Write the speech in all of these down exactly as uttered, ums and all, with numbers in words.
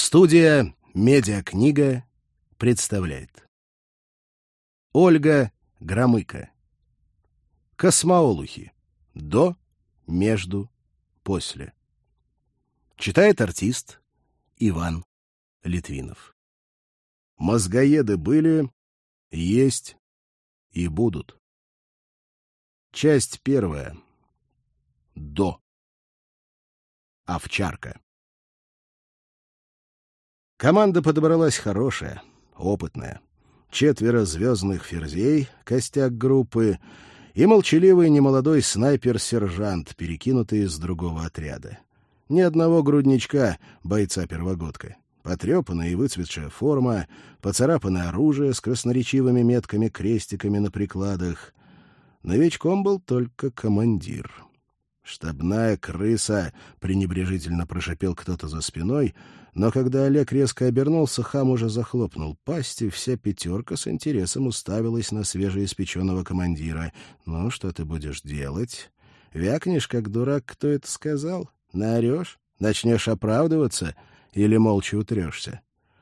Студия «Медиакнига» представляет. Ольга Громыко. Космоолухи. До, между, после. Читает артист Иван Литвинов. Мозгоеды были, есть и будут. Часть первая. До. Овчарка. Команда подобралась хорошая, опытная. Четверо звездных ферзей, костяк группы, и молчаливый немолодой снайпер-сержант, перекинутый из другого отряда. Ни одного грудничка, бойца-первогодка. Потрепанная и выцветшая форма, поцарапанное оружие с красноречивыми метками-крестиками на прикладах. Новичком был только командир. «Штабная крыса!» — пренебрежительно прошипел кто-то за спиной, но когда Олег резко обернулся, хам уже захлопнул пасть, и вся пятерка с интересом уставилась на свежеиспеченного командира. «Ну, что ты будешь делать? Вякнешь, как дурак, кто это сказал? Наорешь? Начнешь оправдываться? Или молча утрешься?»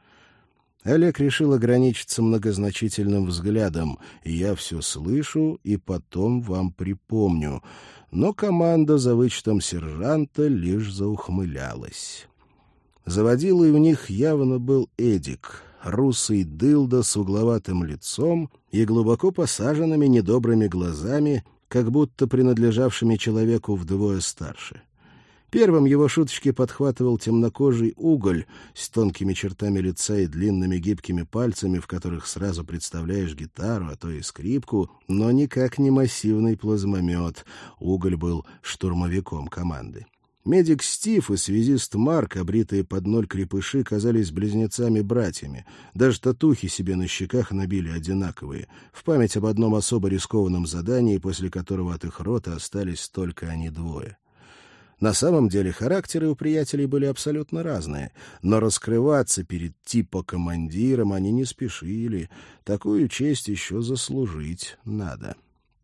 Олег решил ограничиться многозначительным взглядом. «Я все слышу и потом вам припомню». Но команда за вычетом сержанта лишь заухмылялась. Заводилой у них явно был Эдик, русый дылда с угловатым лицом и глубоко посаженными недобрыми глазами, как будто принадлежавшими человеку вдвое старше. Первым его шуточки подхватывал темнокожий уголь с тонкими чертами лица и длинными гибкими пальцами, в которых сразу представляешь гитару, а то и скрипку, но никак не массивный плазмомет. Уголь был штурмовиком команды. Медик Стив и связист Марк, обритые под ноль крепыши, казались близнецами-братьями. Даже татухи себе на щеках набили одинаковые, в память об одном особо рискованном задании, после которого от их рота остались только они двое. На самом деле характеры у приятелей были абсолютно разные, но раскрываться перед типа командиром они не спешили. Такую честь еще заслужить надо.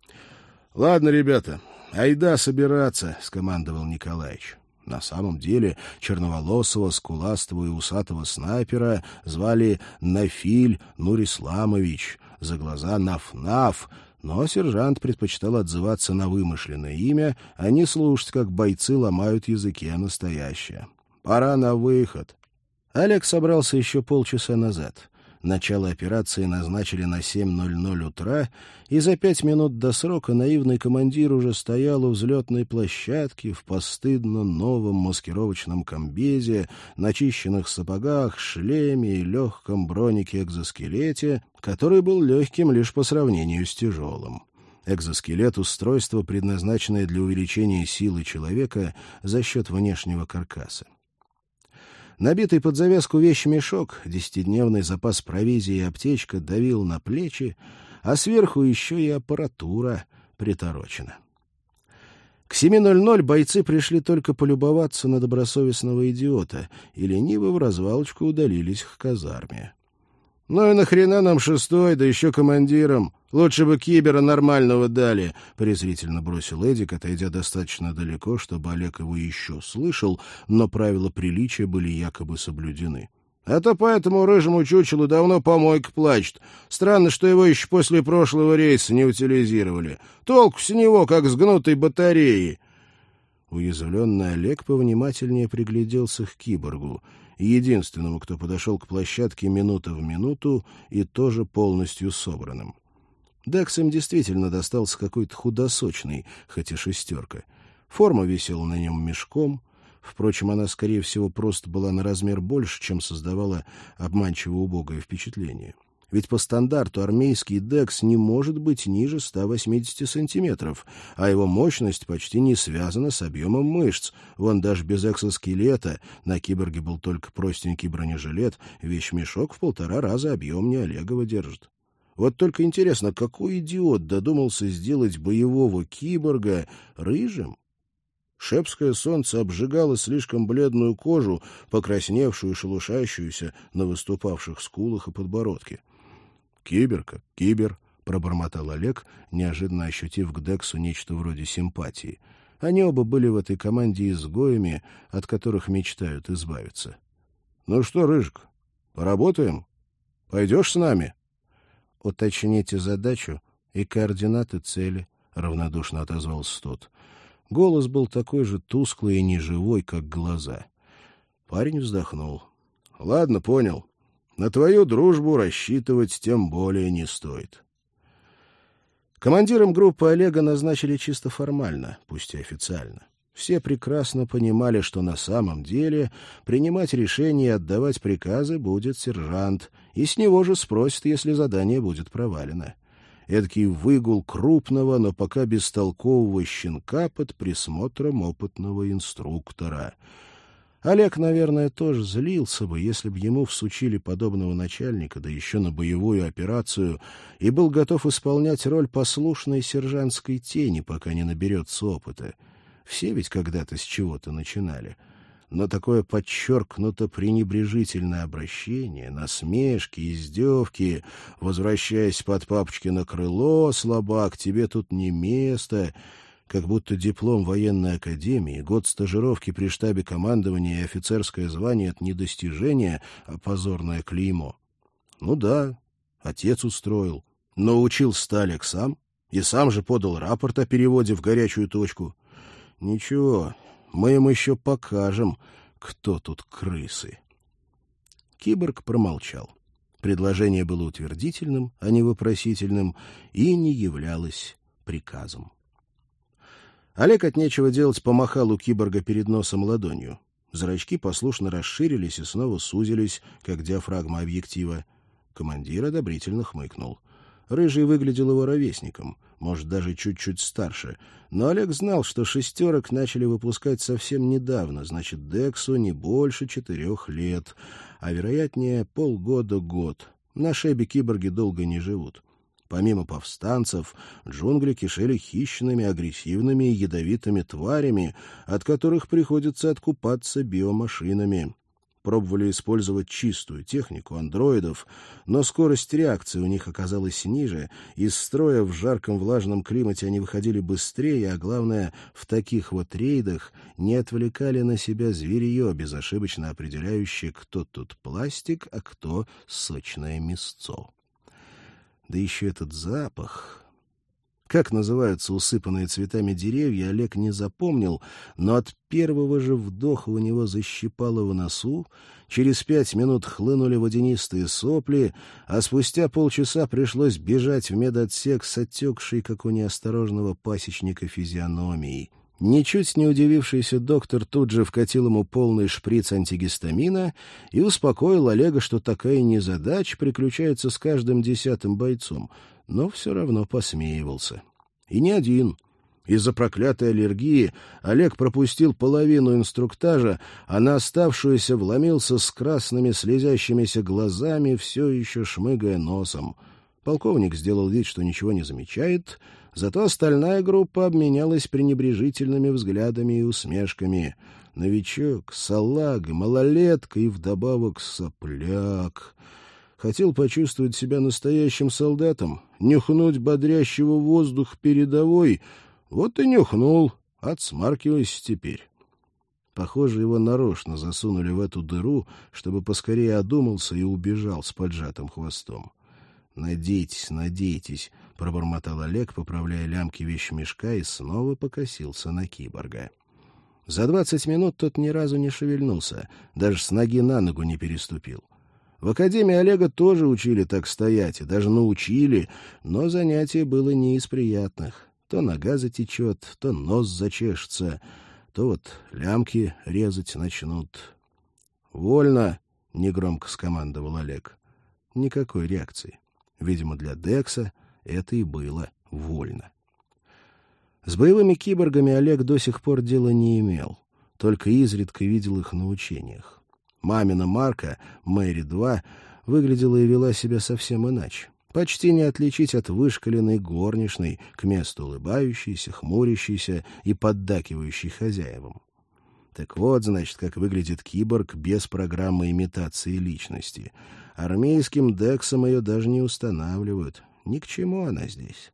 — Ладно, ребята, айда собираться, — скомандовал Николаич. На самом деле черноволосого, скуластого и усатого снайпера звали Нафиль Нурисламович, за глаза Наф-Наф, но сержант предпочитал отзываться на вымышленное имя, а не слушать, как бойцы ломают языки о настоящее. «Пора на выход». Олег собрался еще полчаса назад. Начало операции назначили на семь ноль ноль утра, и за пять минут до срока наивный командир уже стоял у взлетной площадки в постыдно новом маскировочном комбезе, начищенных сапогах, шлеме и легком бронике-экзоскелете, который был легким лишь по сравнению с тяжелым. Экзоскелет — устройство, предназначенное для увеличения силы человека за счет внешнего каркаса. Набитый под завязку вещмешок, десятидневный запас провизии и аптечка давил на плечи, а сверху еще и аппаратура приторочена. К семи ноль ноль бойцы пришли только полюбоваться на добросовестного идиота и лениво в развалочку удалились к казарме. «Ну и нахрена нам шестой, да еще командиром? Лучше бы кибера нормального дали», — презрительно бросил Эдик, отойдя достаточно далеко, чтобы Олег его еще слышал, но правила приличия были якобы соблюдены. «А то по этому рыжему чучелу давно помойка плачет. Странно, что его еще после прошлого рейса не утилизировали. Толку с него, как с гнутой батареи». Уязвленный Олег повнимательнее пригляделся к киборгу, единственному, кто подошел к площадке минута в минуту и тоже полностью собранным. Декс им действительно достался какой-то худосочный, хоть и шестерка. Форма висела на нем мешком. Впрочем, она, скорее всего, просто была на размер больше, чем создавала обманчиво убогое впечатление. Ведь по стандарту армейский Декс не может быть ниже ста восьмидесяти сантиметров, а его мощность почти не связана с объемом мышц. Вон даже без экзоскелета, на киборге был только простенький бронежилет, вещмешок в полтора раза объемнее Олегова держит. Вот только интересно, какой идиот додумался сделать боевого киборга рыжим? Шепское солнце обжигало слишком бледную кожу, покрасневшую и шелушащуюся на выступавших скулах и подбородке. «Кибер как кибер», — пробормотал Олег, неожиданно ощутив к Дексу нечто вроде симпатии. Они оба были в этой команде изгоями, от которых мечтают избавиться. Ну что, Рыжик, поработаем? Пойдешь с нами? Уточните задачу и координаты цели, — равнодушно отозвался тот. Голос был такой же тусклый и неживой, как глаза. Парень вздохнул. — Ладно, понял. На твою дружбу рассчитывать тем более не стоит. Командиром группы Олега назначили чисто формально, пусть и официально. Все прекрасно понимали, что на самом деле принимать решения и отдавать приказы будет сержант, и с него же спросят, если задание будет провалено. Эдакий выгул крупного, но пока бестолкового щенка под присмотром опытного инструктора. Олег, наверное, тоже злился бы, если бы ему всучили подобного начальника, да еще на боевую операцию, и был готов исполнять роль послушной сержантской тени, пока не наберется опыта. Все ведь когда-то с чего-то начинали. Но такое подчеркнуто пренебрежительное обращение, насмешки, издевки, возвращаясь под папочкино крыло, слабак, тебе тут не место, как будто диплом военной академии, год стажировки при штабе командования и офицерское звание — это не достижение, а позорное клеймо. Ну да, отец устроил, но учился Олег сам, и сам же подал рапорт о переводе в горячую точку. Ничего, мы им еще покажем, кто тут крысы. Киборг промолчал. Предложение было утвердительным, а не вопросительным, и не являлось приказом. Олег от нечего делать помахал у киборга перед носом ладонью. Зрачки послушно расширились и снова сузились, как диафрагма объектива. Командир одобрительно хмыкнул. Рыжий выглядел его ровесником, может, даже чуть-чуть старше, но Олег знал, что шестерок начали выпускать совсем недавно, значит, Дексу не больше четырех лет, а, вероятнее, полгода-год. На Шебе киборги долго не живут. Помимо повстанцев, джунгли кишели хищными, агрессивными и ядовитыми тварями, от которых приходится откупаться биомашинами. Пробовали использовать чистую технику андроидов, но скорость реакции у них оказалась ниже, из строя в жарком влажном климате они выходили быстрее, а главное, в таких вот рейдах не отвлекали на себя зверье, безошибочно определяющее, кто тут пластик, а кто сочное мясцо. Да еще этот запах... Как называются усыпанные цветами деревья, Олег не запомнил, но от первого же вдоха у него защипало в носу, через пять минут хлынули водянистые сопли, а спустя полчаса пришлось бежать в медотсек с отекшей, как у неосторожного пасечника, физиономией. Ничуть не удивившийся доктор тут же вкатил ему полный шприц антигистамина и успокоил Олега, что такая незадача приключается с каждым десятым бойцом, но все равно посмеивался. И не один. Из-за проклятой аллергии Олег пропустил половину инструктажа, а на оставшуюся вломился с красными слезящимися глазами, все еще шмыгая носом. Полковник сделал вид, что ничего не замечает, зато остальная группа обменялась пренебрежительными взглядами и усмешками. Новичок, салага, малолетка и вдобавок сопляк. Хотел почувствовать себя настоящим солдатом, нюхнуть бодрящего воздух передовой. Вот и нюхнул, отсмаркивайся теперь. Похоже, его нарочно засунули в эту дыру, чтобы поскорее одумался и убежал с поджатым хвостом. «Надейтесь, надейтесь», — пробормотал Олег, поправляя лямки вещмешка, и снова покосился на киборга. За двадцать минут тот ни разу не шевельнулся, даже с ноги на ногу не переступил. В академии Олега тоже учили так стоять, и даже научили, но занятие было не из приятных. То нога затечет, то нос зачешется, то вот лямки резать начнут. «Вольно!» — негромко скомандовал Олег. Никакой реакции. Видимо, для Декса это и было вольно. С боевыми киборгами Олег до сих пор дела не имел, только изредка видел их на учениях. Мамина Марка, Мэри два, выглядела и вела себя совсем иначе. Почти не отличить от вышкаленной горничной, к месту улыбающейся, хмурящейся и поддакивающей хозяевам. Так вот, значит, как выглядит киборг без программы имитации личности. Армейским дексом ее даже не устанавливают. Ни к чему она здесь.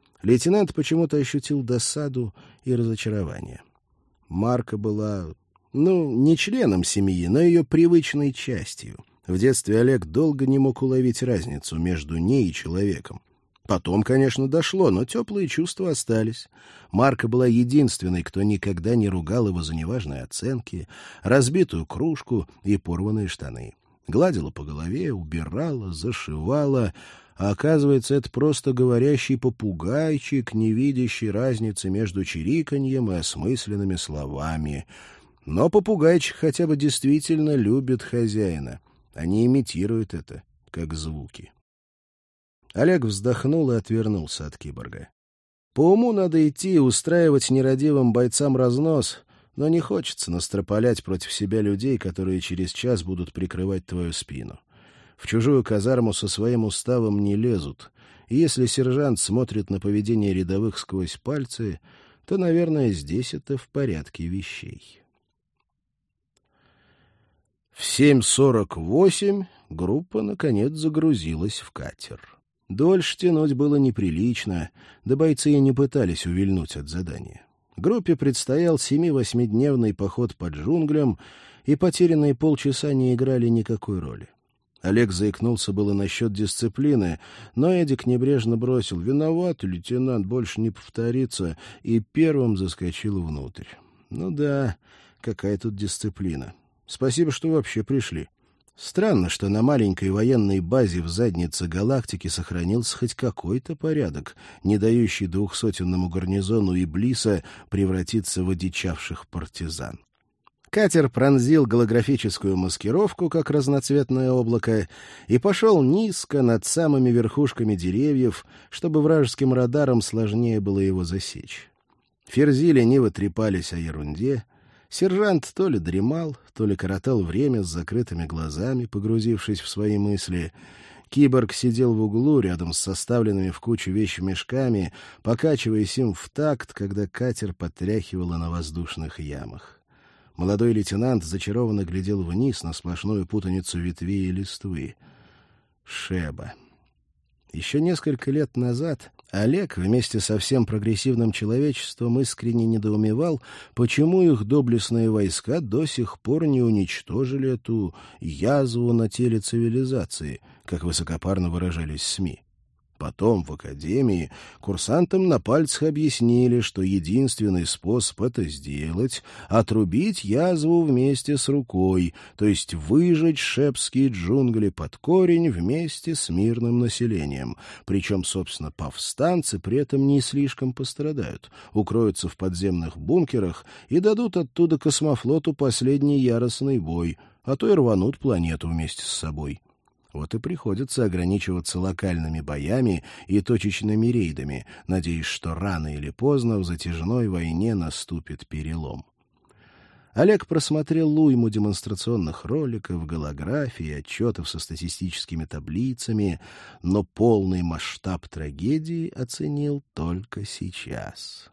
Лейтенант почему-то ощутил досаду и разочарование. Марка была Ну, не членом семьи, но ее привычной частью. В детстве Олег долго не мог уловить разницу между ней и человеком. Потом, конечно, дошло, но теплые чувства остались. Марка была единственной, кто никогда не ругал его за неважные оценки, разбитую кружку и порванные штаны. Гладила по голове, убирала, зашивала. А оказывается, это просто говорящий попугайчик, не видящий разницы между чириканьем и осмысленными словами. Но попугайчик хотя бы действительно любит хозяина, а не имитирует это, как звуки. Олег вздохнул и отвернулся от киборга. По уму надо идти и устраивать нерадивым бойцам разнос, но не хочется настропалять против себя людей, которые через час будут прикрывать твою спину. В чужую казарму со своим уставом не лезут, и если сержант смотрит на поведение рядовых сквозь пальцы, то, наверное, здесь это в порядке вещей. В семь сорок восемь группа, наконец, загрузилась в катер. Дольше тянуть было неприлично, да бойцы и не пытались увильнуть от задания. Группе предстоял семи-восьмидневный поход по джунглям, и потерянные полчаса не играли никакой роли. Олег заикнулся было насчет дисциплины, но Эдик небрежно бросил: «Виноват, лейтенант, больше не повторится», и первым заскочил внутрь. Ну да, какая тут дисциплина. Спасибо, что вообще пришли. Странно, что на маленькой военной базе в заднице галактики сохранился хоть какой-то порядок, не дающий двухсотенному гарнизону Иблиса превратиться в одичавших партизан. Катер пронзил голографическую маскировку, как разноцветное облако, и пошел низко над самыми верхушками деревьев, чтобы вражеским радарам сложнее было его засечь. Ферзи лениво трепались о ерунде. Сержант то ли дремал, то ли коротал время с закрытыми глазами, погрузившись в свои мысли. Киборг сидел в углу рядом с составленными в кучу вещмешками, покачиваясь им в такт, когда катер потряхивало на воздушных ямах. Молодой лейтенант зачарованно глядел вниз на сплошную путаницу ветвей и листвы. Шеба. Еще несколько лет назад Олег вместе со всем прогрессивным человечеством искренне недоумевал, почему их доблестные войска до сих пор не уничтожили эту язву на теле цивилизации, как высокопарно выражались СМИ. Потом в академии курсантам на пальцах объяснили, что единственный способ это сделать — отрубить язву вместе с рукой, то есть выжечь шепские джунгли под корень вместе с мирным населением. Причем, собственно, повстанцы при этом не слишком пострадают, укроются в подземных бункерах и дадут оттуда космофлоту последний яростный бой, а то и рванут планету вместе с собой. Вот и приходится ограничиваться локальными боями и точечными рейдами, надеясь, что рано или поздно в затяжной войне наступит перелом. Олег просмотрел уйму демонстрационных роликов, голографий, отчетов со статистическими таблицами, но полный масштаб трагедии оценил только сейчас.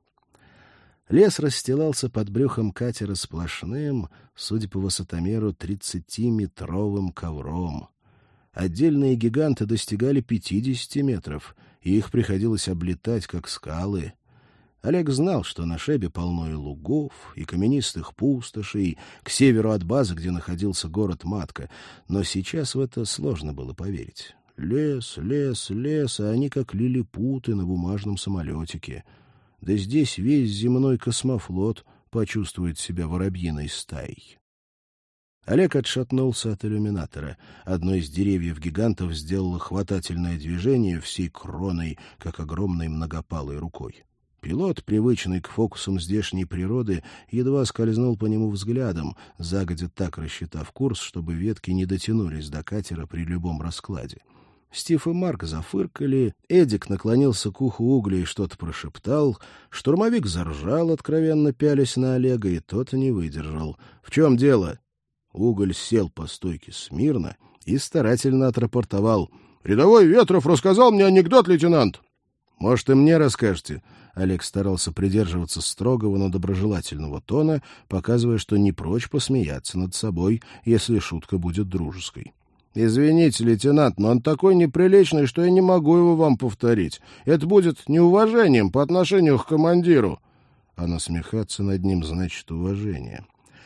Лес расстилался под брюхом катера сплошным, судя по высотомеру, тридцатиметровым ковром. Отдельные гиганты достигали пятидесяти метров, и их приходилось облетать, как скалы. Олег знал, что на Шебе полно и лугов, и каменистых пустошей, к северу от базы, где находился город-матка, но сейчас в это сложно было поверить. Лес, лес, лес, а они как лилипуты на бумажном самолетике. Да здесь весь земной космофлот почувствует себя воробьиной стаей. Олег отшатнулся от иллюминатора. Одно из деревьев гигантов сделало хватательное движение всей кроной, как огромной многопалой рукой. Пилот, привычный к фокусам здешней природы, едва скользнул по нему взглядом, загодя так рассчитав курс, чтобы ветки не дотянулись до катера при любом раскладе. Стив и Марк зафыркали, Эдик наклонился к уху Угля и что-то прошептал, штурмовик заржал, откровенно пялясь на Олега, и тот не выдержал. — В чем дело? Уголь сел по стойке смирно и старательно отрапортовал. — Рядовой Ветров рассказал мне анекдот, лейтенант. — Может, и мне расскажете? Олег старался придерживаться строгого, но доброжелательного тона, показывая, что не прочь посмеяться над собой, если шутка будет дружеской. — Извините, лейтенант, но он такой неприличный, что я не могу его вам повторить. Это будет неуважением по отношению к командиру. А насмехаться над ним значит уважение.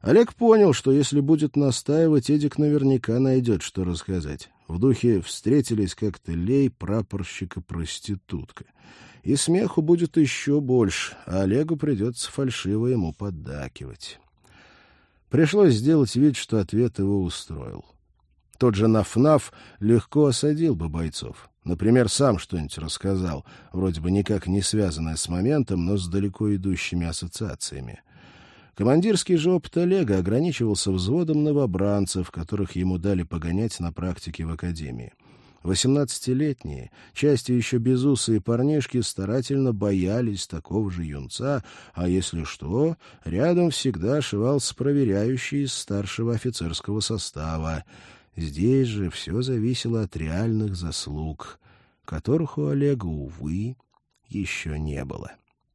Олег понял, что если будет настаивать, Эдик наверняка найдет, что рассказать. В духе «встретились как-то лей, прапорщик и проститутка». И смеху будет еще больше, а Олегу придется фальшиво ему поддакивать. Пришлось сделать вид, что ответ его устроил. Тот же Наф-Наф легко осадил бы бойцов. Например, сам что-нибудь рассказал, вроде бы никак не связанное с моментом, но с далеко идущими ассоциациями. Командирский же опыт Олега ограничивался взводом новобранцев, которых ему дали погонять на практике в академии. Восемнадцатилетние, частью еще безусые парнишки старательно боялись такого же юнца, а если что, рядом всегда ошивался проверяющий из старшего офицерского состава. Здесь же все зависело от реальных заслуг, которых у Олега, увы, еще не было.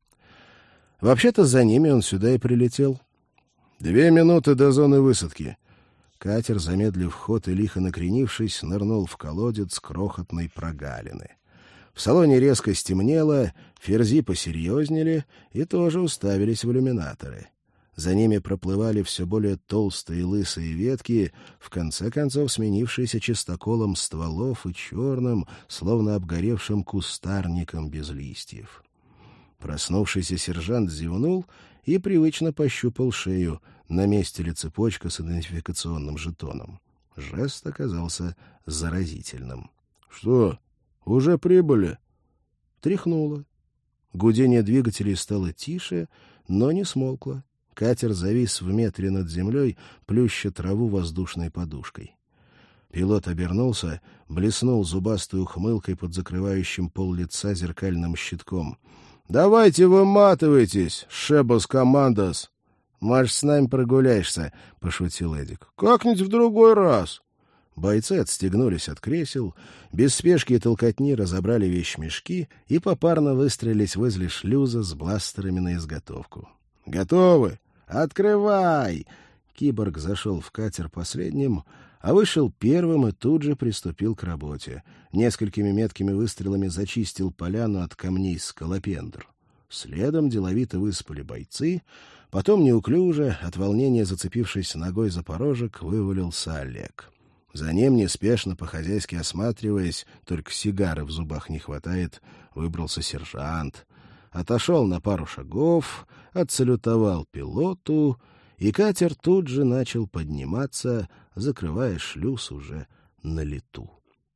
Вообще-то за ними он сюда и прилетел. Две минуты до зоны высадки. Катер, замедлив ход и лихо накренившись, нырнул в колодец крохотной прогалины. В салоне резко стемнело, ферзи посерьезнели и тоже уставились в иллюминаторы. За ними проплывали все более толстые лысые ветки, в конце концов сменившиеся чистоколом стволов и черным, словно обгоревшим кустарником без листьев. Проснувшийся сержант зевнул и привычно пощупал шею, на месте ли цепочка с идентификационным жетоном. Жест оказался заразительным. — Что, уже прибыли? Тряхнуло. Гудение двигателей стало тише, но не смолкло. Катер завис в метре над землей, плюща траву воздушной подушкой. Пилот обернулся, блеснул зубастой ухмылкой под закрывающим пол лица зеркальным щитком. — Давайте выматывайтесь, шебос командос! — Может, с нами прогуляешься, — пошутил Эдик. — Как-нибудь в другой раз. Бойцы отстегнулись от кресел, без спешки и толкотни разобрали вещмешки и попарно выстроились возле шлюза с бластерами на изготовку. — Готовы? Открывай! Киборг зашел в катер последним, а вышел первым и тут же приступил к работе. Несколькими меткими выстрелами зачистил поляну от камней скалопендр. Следом деловито высыпали бойцы, потом неуклюже, от волнения зацепившись ногой за порожек, вывалился Олег. За ним, неспешно, по-хозяйски осматриваясь, только сигары в зубах не хватает, выбрался сержант. Отошел на пару шагов, отсалютовал пилоту, и катер тут же начал подниматься, закрывая шлюз уже на лету.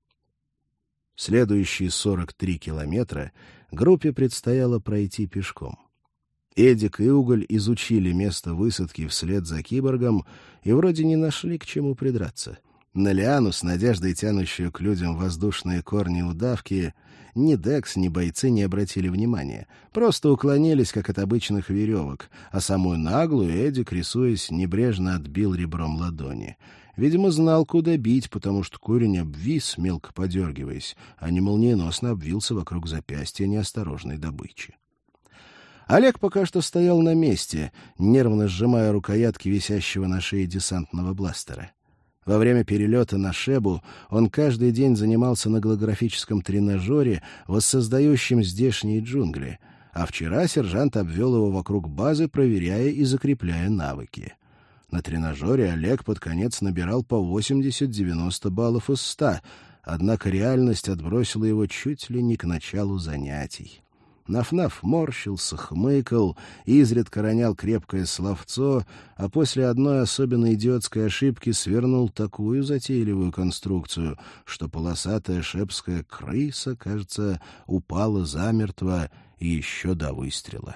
Следующие сорок три километра группе предстояло пройти пешком. Эдик и Уголь изучили место высадки вслед за киборгом и вроде не нашли к чему придраться. На лиану, с надеждой тянущую к людям воздушные корни удавки, ни Декс, ни бойцы не обратили внимания, просто уклонились, как от обычных веревок, а самую наглую Эдик, рисуясь, небрежно отбил ребром ладони. Видимо, знал, куда бить, потому что корень обвис, мелко подергиваясь, а не молниеносно обвился вокруг запястья неосторожной добычи. Олег пока что стоял на месте, нервно сжимая рукоятки висящего на шее десантного бластера. Во время перелета на Шебу он каждый день занимался на голографическом тренажере, воссоздающем здешние джунгли, а вчера сержант обвел его вокруг базы, проверяя и закрепляя навыки. На тренажере Олег под конец набирал по восемьдесят-девяносто баллов из ста, однако реальность отбросила его чуть ли не к началу занятий. Наф-Наф морщился, хмыкал, изредка ронял крепкое словцо, а после одной особенно идиотской ошибки свернул такую затейливую конструкцию, что полосатая шепская крыса, кажется, упала замертво и еще до выстрела.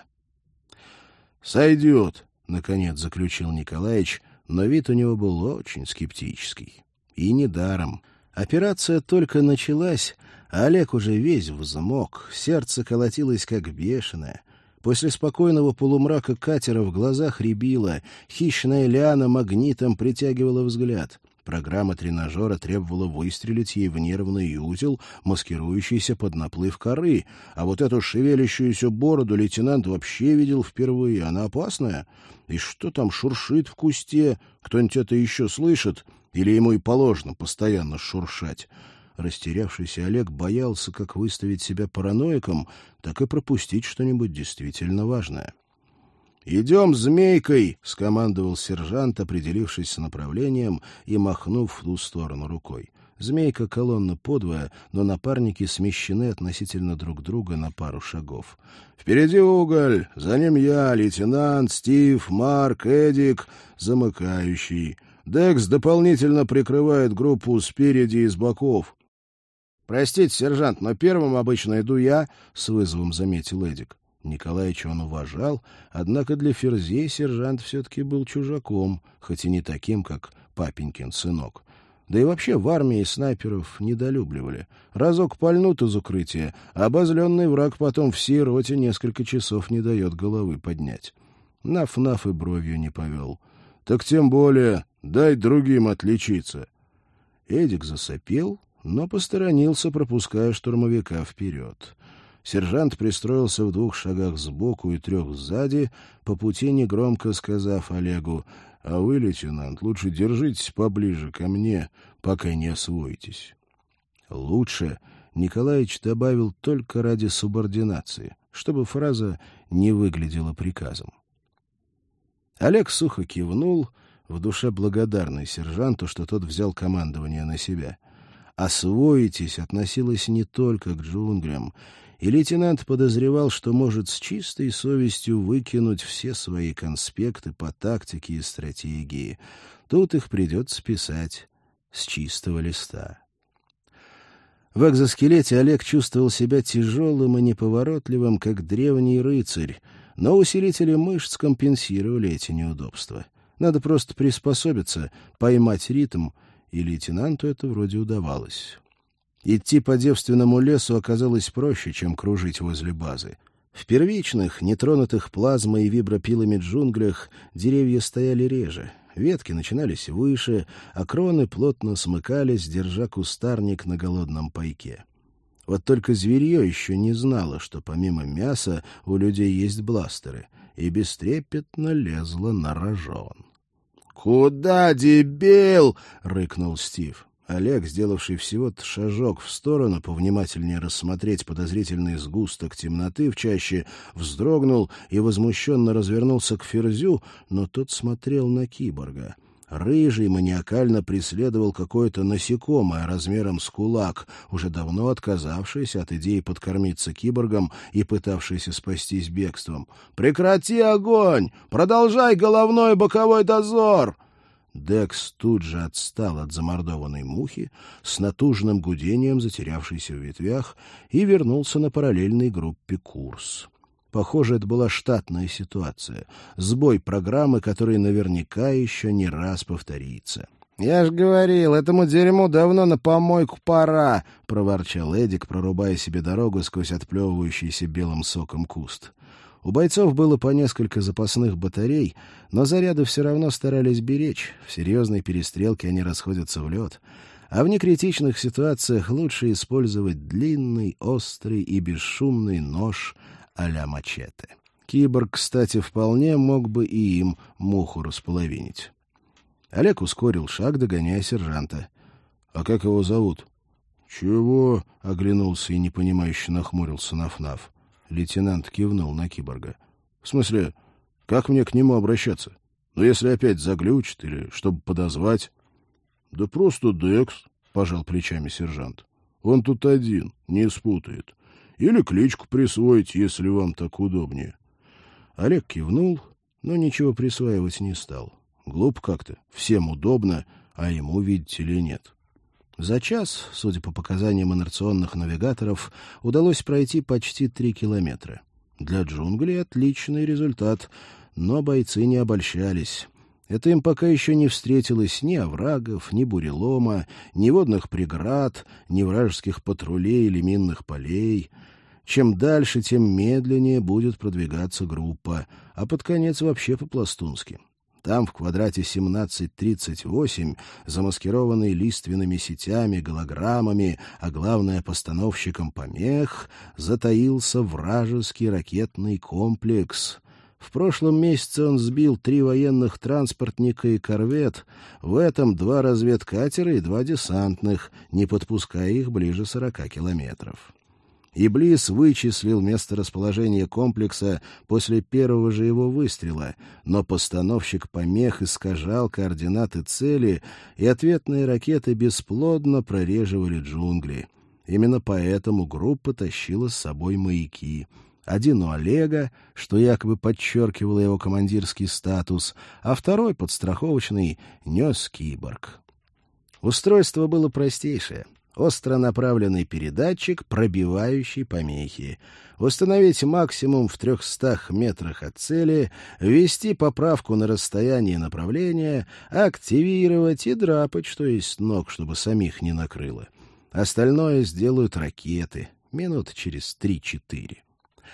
«Сойдет», — наконец заключил Николаич, но вид у него был очень скептический. И недаром. Операция только началась, а Олег уже весь взмок, сердце колотилось как бешеное. После спокойного полумрака катера в глазах рябило, хищная лиана магнитом притягивала взгляд. Программа тренажера требовала выстрелить ей в нервный узел, маскирующийся под наплыв коры, а вот эту шевелящуюся бороду лейтенант вообще видел впервые. Она опасная? И что там шуршит в кусте? Кто-нибудь это еще слышит? Или ему и положено постоянно шуршать? Растерявшийся Олег боялся как выставить себя параноиком, так и пропустить что-нибудь действительно важное. «Идем змейкой!» — скомандовал сержант, определившись с направлением и махнув в ту сторону рукой. Змейка колонна подвое, но напарники смещены относительно друг друга на пару шагов. «Впереди уголь, за ним я, лейтенант, Стив, Марк, Эдик, замыкающий. Декс дополнительно прикрывает группу спереди и с боков». «Простите, сержант, но первым обычно иду я», — с вызовом заметил Эдик. Николаича он уважал, однако для ферзей сержант все-таки был чужаком, хоть и не таким, как папенькин сынок. Да и вообще в армии снайперов недолюбливали. Разок пальнут из укрытия, а обозленный враг потом всей роте несколько часов не дает головы поднять. Наф-наф и бровью не повел. «Так тем более дай другим отличиться». Эдик засопел, но посторонился, пропуская штурмовика вперед. Сержант пристроился в двух шагах сбоку и трех сзади, по пути негромко сказав Олегу: «А вы, лейтенант, лучше держитесь поближе ко мне, пока не освоитесь». «Лучше» Николаич добавил только ради субординации, чтобы фраза не выглядела приказом. Олег сухо кивнул, в душе благодарный сержанту, что тот взял командование на себя. «Освоитесь» относилось не только к джунглям, и лейтенант подозревал, что может с чистой совестью выкинуть все свои конспекты по тактике и стратегии. Тут их придется писать с чистого листа. В экзоскелете Олег чувствовал себя тяжелым и неповоротливым, как древний рыцарь, но усилители мышц компенсировали эти неудобства. Надо просто приспособиться, поймать ритм, и лейтенанту это вроде удавалось. Идти по девственному лесу оказалось проще, чем кружить возле базы. В первичных, нетронутых плазмой и вибропилами джунглях деревья стояли реже, ветки начинались выше, а кроны плотно смыкались, держа кустарник на голодном пайке. Вот только зверье еще не знало, что помимо мяса у людей есть бластеры, и бестрепетно лезло на рожон. «Куда, дебил?» — рыкнул Стив. Олег, сделавший всего-то шажок в сторону, повнимательнее рассмотреть подозрительный сгусток темноты в чаще, вздрогнул и возмущенно развернулся к Ферзю, но тот смотрел на киборга. Рыжий маниакально преследовал какое-то насекомое размером с кулак, уже давно отказавшееся от идеи подкормиться киборгом и пытавшееся спастись бегством. «Прекрати огонь! Продолжай головной и боковой дозор!» Декс тут же отстал от замордованной мухи, с натужным гудением затерявшейся в ветвях, и вернулся на параллельной группе курс. Похоже, это была штатная ситуация, сбой программы, который наверняка еще не раз повторится. «Я ж говорил, этому дерьму давно на помойку пора!» — проворчал Эдик, прорубая себе дорогу сквозь отплевывающийся белым соком куст. У бойцов было по несколько запасных батарей, но заряды все равно старались беречь. В серьезной перестрелке они расходятся в лед. А в некритичных ситуациях лучше использовать длинный, острый и бесшумный нож а-ля мачете. Киборг, кстати, вполне мог бы и им муху располовинить. Олег ускорил шаг, догоняя сержанта. «А как его зовут?» «Чего?» — оглянулся и непонимающе нахмурился Наф-Наф. Лейтенант кивнул на киборга. «В смысле, как мне к нему обращаться? Ну, если опять заглючит или чтобы подозвать?» «Да просто Декс», — пожал плечами сержант. «Он тут один, не спутает. Или кличку присвоить, если вам так удобнее». Олег кивнул, но ничего присваивать не стал. Глупо как-то, всем удобно, а ему, видите ли, нет. За час, судя по показаниям инерционных навигаторов, удалось пройти почти три километра. Для джунглей отличный результат, но бойцы не обольщались. Это им пока еще не встретилось ни оврагов, ни бурелома, ни водных преград, ни вражеских патрулей или минных полей. Чем дальше, тем медленнее будет продвигаться группа, а под конец вообще по-пластунски. Там, в квадрате семнадцать тридцать восемь, замаскированный лиственными сетями, голограммами, а главное, постановщиком помех, затаился вражеский ракетный комплекс. В прошлом месяце он сбил три военных транспортника и корвет, в этом два разведкатера и два десантных, не подпуская их ближе сорока километров. Иблис вычислил месторасположение комплекса после первого же его выстрела, но постановщик помех искажал координаты цели, и ответные ракеты бесплодно прореживали джунгли. Именно поэтому группа тащила с собой маяки. Один у Олега, что якобы подчеркивало его командирский статус, а второй, подстраховочный, нес Киборг. Устройство было простейшее. Остро направленный передатчик, пробивающий помехи. Установить максимум в трехстах метрах от цели, ввести поправку на расстояние направления, активировать и драпать, что есть ног, чтобы самих не накрыло. Остальное сделают ракеты, минут через три-четыре.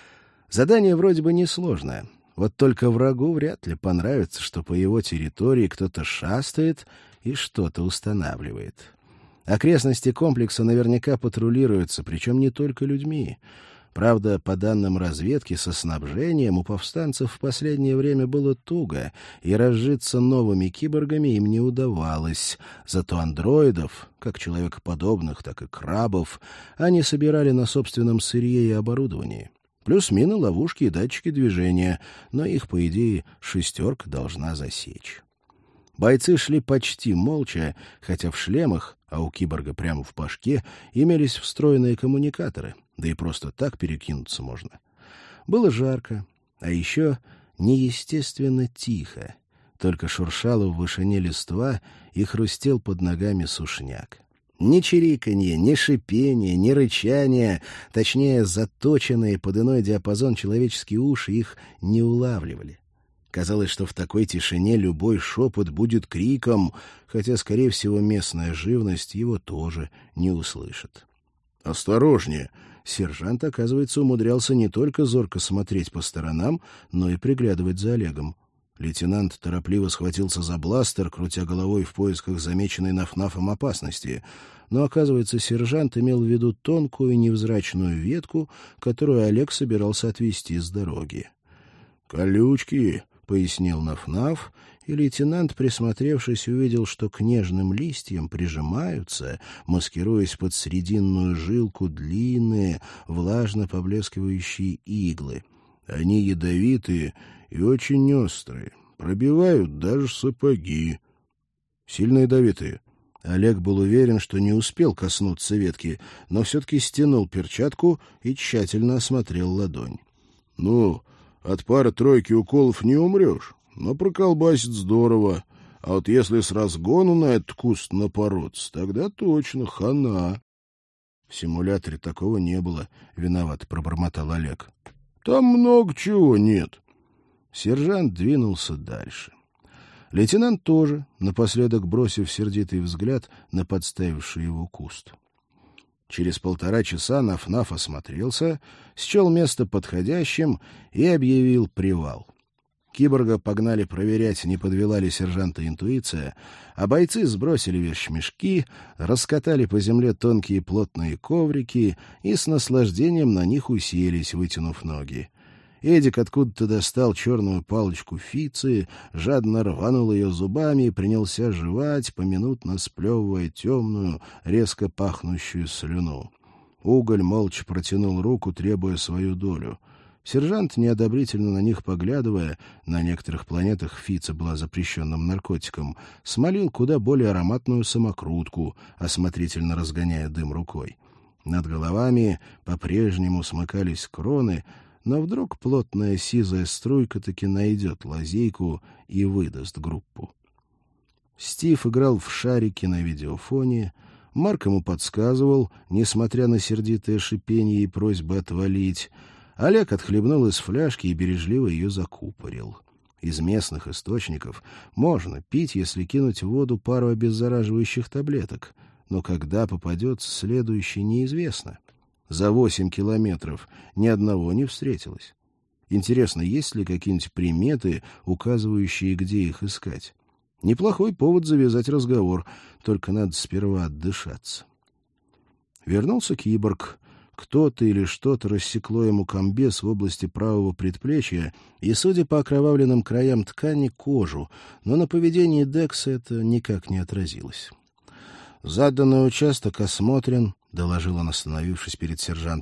Задание вроде бы несложное. Вот только врагу вряд ли понравится, что по его территории кто-то шастает и что-то устанавливает. Окрестности комплекса наверняка патрулируются, причем не только людьми. Правда, по данным разведки, со снабжением у повстанцев в последнее время было туго, и разжиться новыми киборгами им не удавалось. Зато андроидов, как человекоподобных, так и крабов, они собирали на собственном сырье и оборудовании. Плюс мины, ловушки и датчики движения, но их, по идее, шестерка должна засечь. Бойцы шли почти молча, хотя в шлемах, а у киборга прямо в башке, имелись встроенные коммуникаторы, да и просто так перекинуться можно. Было жарко, а еще неестественно тихо, только шуршало в вышине листва и хрустел под ногами сушняк. Ни чириканье, ни шипение, ни рычание, точнее, заточенные под иной диапазон человеческие уши их не улавливали. Казалось, что в такой тишине любой шепот будет криком, хотя, скорее всего, местная живность его тоже не услышит. «Осторожнее!» Сержант, оказывается, умудрялся не только зорко смотреть по сторонам, но и приглядывать за Олегом. Лейтенант торопливо схватился за бластер, крутя головой в поисках замеченной нафнафом опасности. Но, оказывается, сержант имел в виду тонкую невзрачную ветку, которую Олег собирался отвезти с дороги. «Колючки!» — пояснил Нафнаф, и лейтенант, присмотревшись, увидел, что к нежным листьям прижимаются, маскируясь под срединную жилку, длинные, влажно поблескивающие иглы. Они ядовитые и очень острые, пробивают даже сапоги. Сильно ядовитые. Олег был уверен, что не успел коснуться ветки, но все-таки стянул перчатку и тщательно осмотрел ладонь. — Ну, от пары-тройки уколов не умрешь, но проколбасит здорово. А вот если с разгону на этот куст напороться, тогда точно хана. В симуляторе такого не было, — виноват пробормотал Олег. — Там много чего нет. Сержант двинулся дальше. Лейтенант тоже, напоследок бросив сердитый взгляд на подставивший его куст. Через полтора часа Нафнаф осмотрелся, счел место подходящим и объявил привал. Киборга погнали проверять, не подвела ли сержанта интуиция, а бойцы сбросили вещмешки, раскатали по земле тонкие плотные коврики и с наслаждением на них уселись, вытянув ноги. Эдик откуда-то достал черную палочку фицы, жадно рванул ее зубами и принялся жевать, поминутно сплевывая темную, резко пахнущую слюну. Уголь молча протянул руку, требуя свою долю. Сержант, неодобрительно на них поглядывая, на некоторых планетах фица была запрещенным наркотиком, смолил куда более ароматную самокрутку, осмотрительно разгоняя дым рукой. Над головами по-прежнему смыкались кроны, но вдруг плотная сизая струйка таки найдет лазейку и выдаст группу. Стив играл в шарики на видеофоне, Марк ему подсказывал, несмотря на сердитое шипение и просьбы отвалить. Олег отхлебнул из фляжки и бережливо ее закупорил. Из местных источников можно пить, если кинуть в воду пару обеззараживающих таблеток, но когда попадется следующий, неизвестно. За восемь километров ни одного не встретилось. Интересно, есть ли какие-нибудь приметы, указывающие, где их искать? Неплохой повод завязать разговор, только надо сперва отдышаться. Вернулся киборг. Кто-то или что-то рассекло ему комбез в области правого предплечья и, судя по окровавленным краям ткани, кожу, но на поведении Декса это никак не отразилось. «Заданный участок осмотрен», — доложил он, остановившись перед сержантом.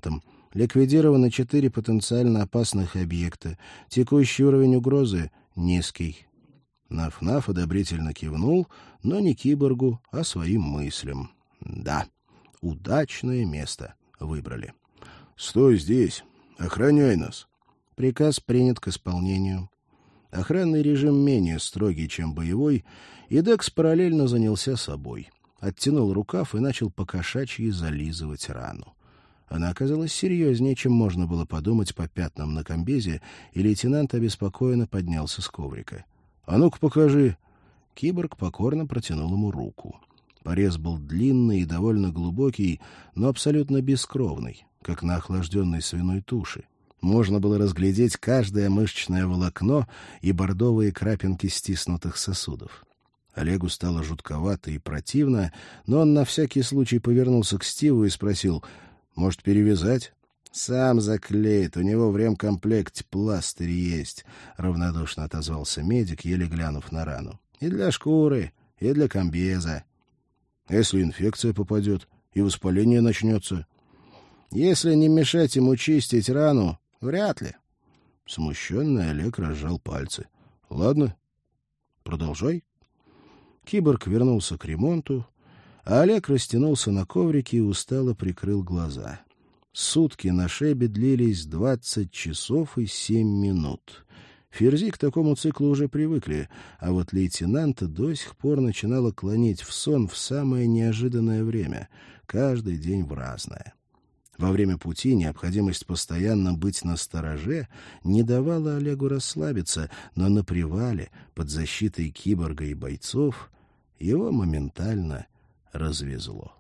Ликвидированы четыре потенциально опасных объекта. Текущий уровень угрозы низкий. Наф-Наф одобрительно кивнул, но не киборгу, а своим мыслям. Да, удачное место выбрали. — Стой здесь, охраняй нас. Приказ принят к исполнению. Охранный режим менее строгий, чем боевой, и Декс параллельно занялся собой. Оттянул рукав и начал покошачьи зализывать рану. Она оказалась серьезнее, чем можно было подумать по пятнам на комбезе, и лейтенант обеспокоенно поднялся с коврика. — А ну-ка покажи. Киборг покорно протянул ему руку. Порез был длинный и довольно глубокий, но абсолютно бескровный, как на охлажденной свиной туше. Можно было разглядеть каждое мышечное волокно и бордовые крапинки стиснутых сосудов. Олегу стало жутковато и противно, но он на всякий случай повернулся к Стиву и спросил: «Может, перевязать?» «Сам заклеит, у него в ремкомплекте пластырь есть», — равнодушно отозвался медик, еле глянув на рану. «И для шкуры, и для комбеза». «А если инфекция попадет и воспаление начнется?» «Если не мешать ему чистить рану, вряд ли». Смущенный Олег разжал пальцы. «Ладно, продолжай». Киборг вернулся к ремонту, а Олег растянулся на коврике и устало прикрыл глаза. Сутки на шебе длились двадцать часов и семь минут. Ферзи к такому циклу уже привыкли, а вот лейтенанта до сих пор начинало клонить в сон в самое неожиданное время, каждый день в разное. Во время пути необходимость постоянно быть настороже не давала Олегу расслабиться, но на привале, под защитой киборга и бойцов, его моментально развезло.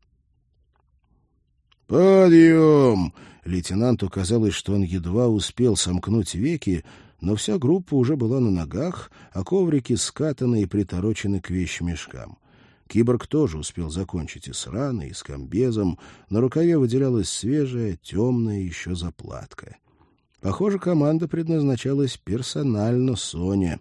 «Подъем!» Лейтенанту казалось, что он едва успел сомкнуть веки, но вся группа уже была на ногах, а коврики скатаны и приторочены к вещмешкам. Киборг тоже успел закончить и с раной, и с комбезом. На рукаве выделялась свежая, темная еще заплатка. Похоже, команда предназначалась персонально Соне.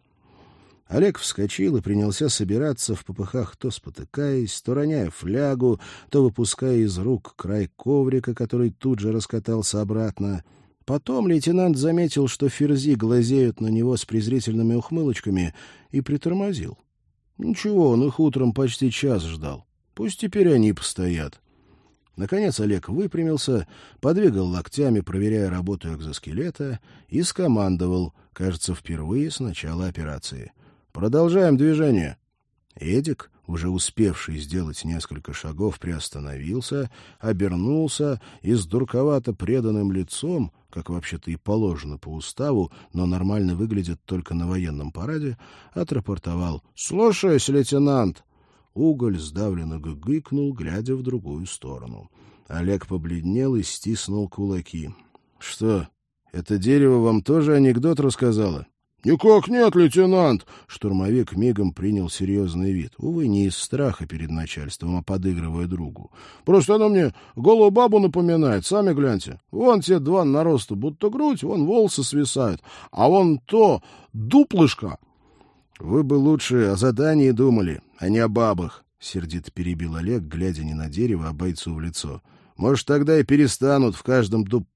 Олег вскочил и принялся собираться в попыхах, то спотыкаясь, то роняя флягу, то выпуская из рук край коврика, который тут же раскатался обратно. Потом лейтенант заметил, что ферзи глазеют на него с презрительными ухмылочками, и притормозил. Ничего, он их утром почти час ждал. Пусть теперь они постоят. Наконец Олег выпрямился, подвигал локтями, проверяя работу экзоскелета, и скомандовал, кажется, впервые с начала операции: «Продолжаем движение». Эдик, уже успевший сделать несколько шагов, приостановился, обернулся и с дурковато преданным лицом, как вообще-то и положено по уставу, но нормально выглядит только на военном параде, отрапортовал: «Слушаюсь, лейтенант». Уголь сдавленно гыгыкнул, глядя в другую сторону. Олег побледнел и стиснул кулаки. — Что, это дерево вам тоже анекдот рассказало? — Никак нет, лейтенант! Штурмовик мигом принял серьезный вид. Увы, не из страха перед начальством, а подыгрывая другу. — Просто она мне голую бабу напоминает, сами гляньте. Вон те два нароста, будто грудь, вон волосы свисают, а вон то дуплышко. — Вы бы лучше о задании думали, а не о бабах, — сердито перебил Олег, глядя не на дерево, а бойцу в лицо. — Может, тогда и перестанут в каждом дуб...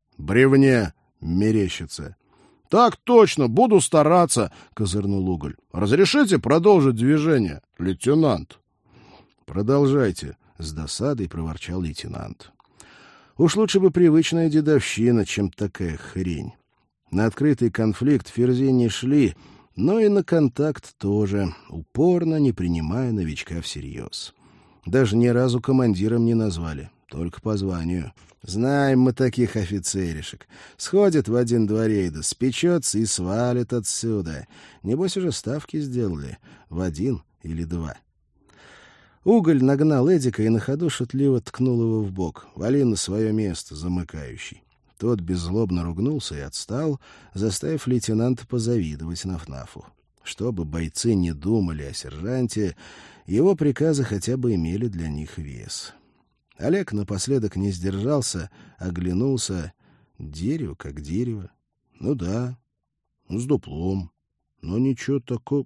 бревне мерещиться. — Так точно, буду стараться, — козырнул Уголь. — Разрешите продолжить движение, лейтенант? — Продолжайте, — с досадой проворчал лейтенант. Уж лучше бы привычная дедовщина, чем такая хрень. На открытый конфликт ферзи не шли, но и на контакт тоже, упорно не принимая новичка всерьез. Даже ни разу командиром не назвали, только по званию. Знаем мы таких офицеришек. Сходит в один-два рейда, спечется и свалит отсюда. Небось, уже ставки сделали в один или два. Уголь нагнал Эдика и на ходу шутливо ткнул его в бок. «Вали на свое место, замыкающий». Тот беззлобно ругнулся и отстал, заставив лейтенанта позавидовать Наф-Нафу. Что бы бойцы не думали о сержанте, его приказы хотя бы имели для них вес. Олег напоследок не сдержался, оглянулся. Дерево как дерево. Ну да, с дуплом. Но ничего такого...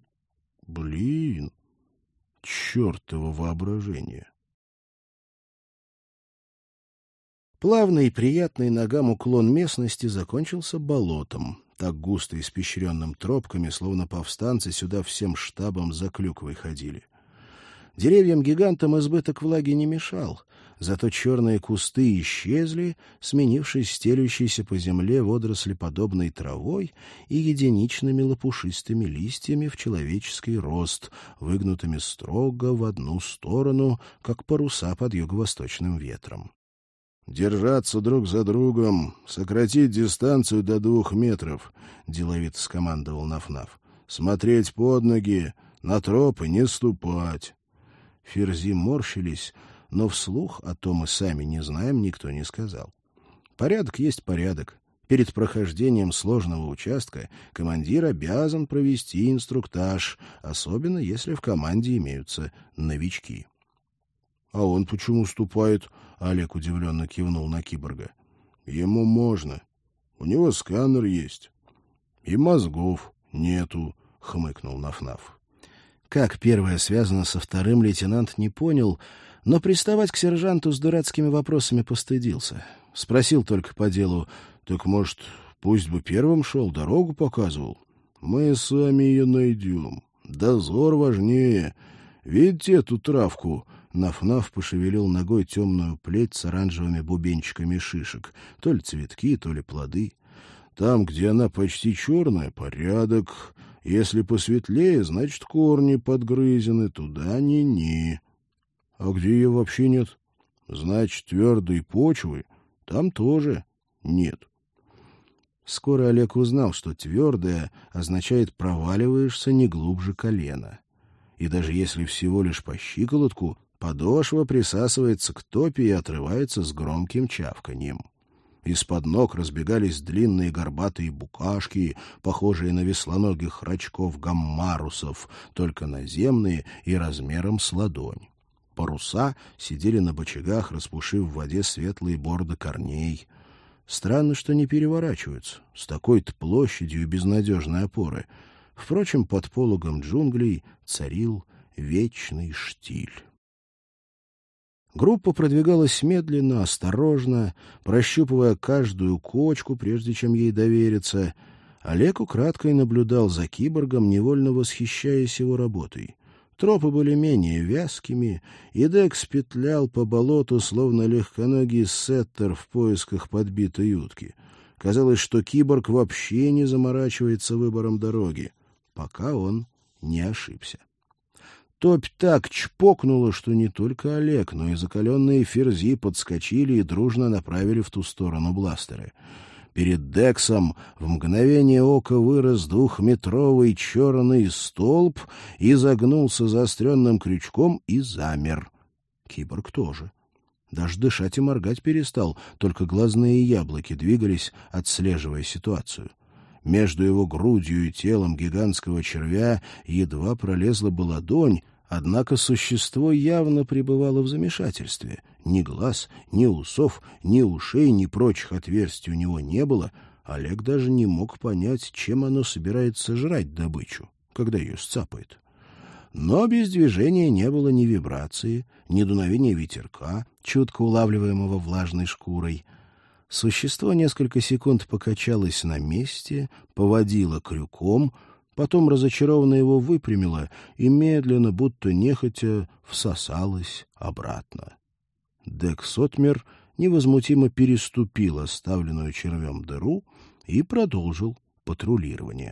Блин, чертово воображение. Плавный и приятный ногам уклон местности закончился болотом, так густо испещренным тропками, словно повстанцы сюда всем штабом за клюквой ходили. Деревьям-гигантам избыток влаги не мешал, зато черные кусты исчезли, сменившись стелющейся по земле водорослеподобной травой и единичными лопушистыми листьями в человеческий рост, выгнутыми строго в одну сторону, как паруса под юго-восточным ветром. «Держаться друг за другом, сократить дистанцию до двух метров», — деловито скомандовал Наф-Наф. «Смотреть под ноги, на тропы не ступать». Ферзи морщились, но вслух, а то мы сами не знаем, никто не сказал. Порядок есть порядок. Перед прохождением сложного участка командир обязан провести инструктаж, особенно если в команде имеются новички. — А он почему ступает? — Олег удивленно кивнул на киборга. — Ему можно. У него сканер есть. — И мозгов нету, — хмыкнул Наф-Наф. Как первое связано со вторым, лейтенант не понял, но приставать к сержанту с дурацкими вопросами постыдился. Спросил только по делу: «Так, может, пусть бы первым шел, дорогу показывал? Мы сами ее найдем. Дозор важнее. Видите эту травку?» Наф-Наф пошевелил ногой темную плеть с оранжевыми бубенчиками шишек. То ли цветки, то ли плоды. «Там, где она почти черная, порядок. Если посветлее, значит, корни подгрызены, туда ни-ни. А где ее вообще нет? Значит, твердой почвы там тоже нет». Скоро Олег узнал, что твердое означает проваливаешься не глубже колена. И даже если всего лишь по щиколотку, подошва присасывается к топе и отрывается с громким чавканьем. Из-под ног разбегались длинные горбатые букашки, похожие на веслоногих рачков-гаммарусов, только наземные и размером с ладонь. Паруса сидели на бочагах, распушив в воде светлые борды корней. Странно, что не переворачиваются, с такой-то площадью и безнадежной опоры. Впрочем, под пологом джунглей царил вечный штиль. Группа продвигалась медленно, осторожно, прощупывая каждую кочку, прежде чем ей довериться. Олег украдкой наблюдал за киборгом, невольно восхищаясь его работой. Тропы были менее вязкими, и Декс петлял по болоту, словно легконогий сеттер в поисках подбитой утки. Казалось, что киборг вообще не заморачивается выбором дороги, пока он не ошибся. Топь так чпокнула, что не только Олег, но и закаленные ферзи подскочили и дружно направили в ту сторону бластеры. Перед Дексом в мгновение ока вырос двухметровый черный столб, изогнулся заостренным крючком и замер. Киборг тоже. Даже дышать и моргать перестал, только глазные яблоки двигались, отслеживая ситуацию. Между его грудью и телом гигантского червя едва пролезла бы ладонь, однако существо явно пребывало в замешательстве. Ни глаз, ни усов, ни ушей, ни прочих отверстий у него не было. Олег даже не мог понять, чем оно собирается жрать добычу, когда ее сцапает. Но без движения не было ни вибрации, ни дуновения ветерка, чутко улавливаемого влажной шкурой. Существо несколько секунд покачалось на месте, поводило крюком, потом разочарованно его выпрямило и медленно, будто нехотя, всосалось обратно. Декс отмер, невозмутимо переступил оставленную червем дыру и продолжил патрулирование.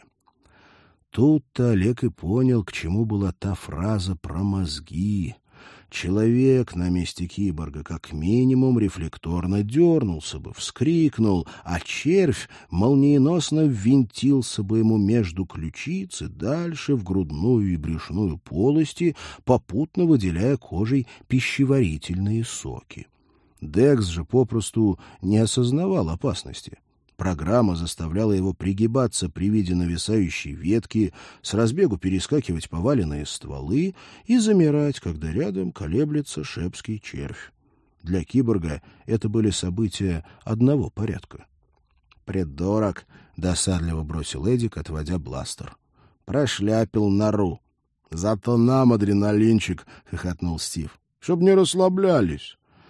Тут-то Олег и понял, к чему была та фраза про мозги. Человек на месте киборга как минимум рефлекторно дернулся бы, вскрикнул, а червь молниеносно ввинтился бы ему между ключиц и дальше в грудную и брюшную полости, попутно выделяя кожей пищеварительные соки. Декс же попросту не осознавал опасности. Программа заставляла его пригибаться при виде нависающей ветки, с разбегу перескакивать поваленные стволы и замирать, когда рядом колеблется шепский червь. Для киборга это были события одного порядка. «Придурок!» — досадливо бросил Эдик, отводя бластер. «Прошляпил нору!» «Зато нам адреналинчик!» — хохотнул Стив. «Чтоб не расслаблялись!»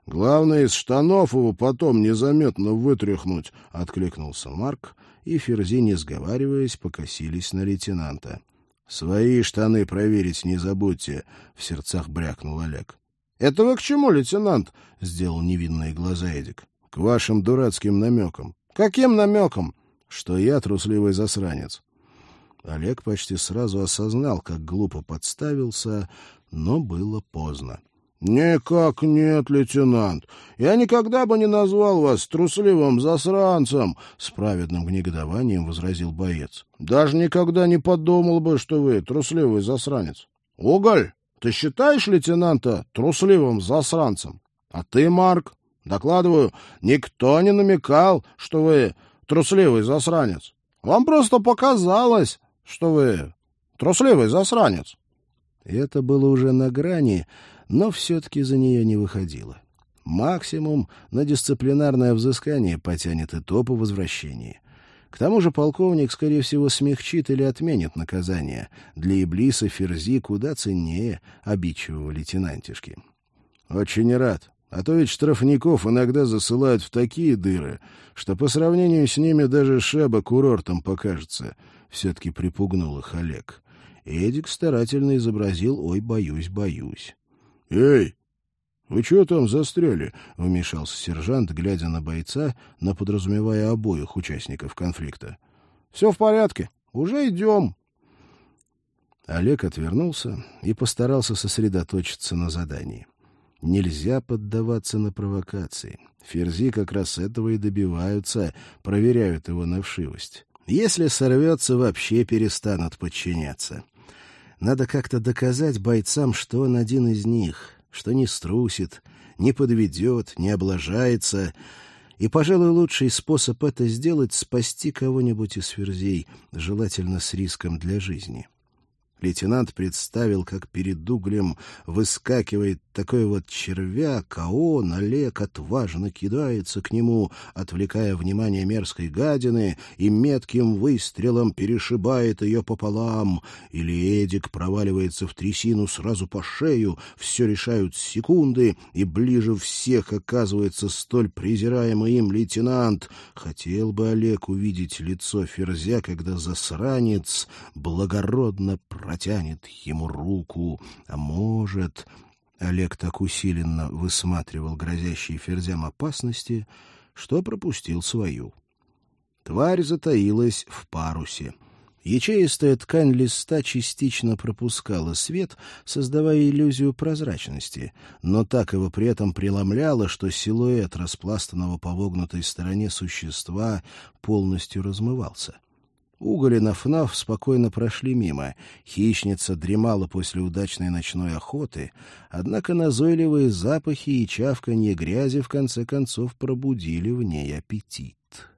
Главное, из штанов его потом незаметно вытряхнуть, — откликнулся Марк, и Ферзи, не сговариваясь, покосились на лейтенанта. — Свои штаны проверить не забудьте, — в сердцах брякнул Олег. — Это вы к чему, лейтенант? — сделал невинные глаза Эдик. — К вашим дурацким намекам. — Каким намекам? — Что я трусливый засранец. Олег почти сразу осознал, как глупо подставился, но было поздно. — Никак нет, лейтенант. Я никогда бы не назвал вас трусливым засранцем, — с праведным негодованием возразил боец. — Даже никогда не подумал бы, что вы трусливый засранец. Уголь, ты считаешь лейтенанта трусливым засранцем? А ты, Марк, докладываю, никто не намекал, что вы трусливый засранец. Вам просто показалось, что вы трусливый засранец. Это было уже на грани, но все-таки за нее не выходило. Максимум на дисциплинарное взыскание потянет и то по возвращении. К тому же полковник, скорее всего, смягчит или отменит наказание. Для Иблиса Ферзи куда ценнее обидчивого лейтенантишки. Очень рад. А то ведь штрафников иногда засылают в такие дыры, что по сравнению с ними даже Шеба курортом покажется. Все-таки припугнул их Олег. Эдик старательно изобразил «Ой, боюсь, боюсь». — Эй, вы чего там застряли? — вмешался сержант, глядя на бойца, но подразумевая обоих участников конфликта. — Все в порядке. Уже идем. Олег отвернулся и постарался сосредоточиться на задании. Нельзя поддаваться на провокации. Ферзи как раз этого и добиваются, проверяют его на вшивость. Если сорвется, вообще перестанут подчиняться. Надо как-то доказать бойцам, что он один из них, что не струсит, не подведет, не облажается. И, пожалуй, лучший способ это сделать — спасти кого-нибудь из Ферзей, желательно с риском для жизни. Лейтенант представил, как перед углем выскакивает такой вот червяк, а он, Олег, отважно кидается к нему, отвлекая внимание мерзкой гадины, и метким выстрелом перешибает ее пополам. Или Эдик проваливается в трясину сразу по шею, все решают секунды, и ближе всех оказывается столь презираемый им лейтенант. Хотел бы Олег увидеть лицо Ферзя, когда засранец благородно протянет ему руку, а может... Олег так усиленно высматривал грозящие Ферзям опасности, что пропустил свою. Тварь затаилась в парусе. Ячеистая ткань листа частично пропускала свет, создавая иллюзию прозрачности, но так его при этом преломляла, что силуэт распластанного по вогнутой стороне существа полностью размывался. Уголь и Наф-Наф спокойно прошли мимо. Хищница дремала после удачной ночной охоты, однако назойливые запахи и чавканье грязи в конце концов пробудили в ней аппетит.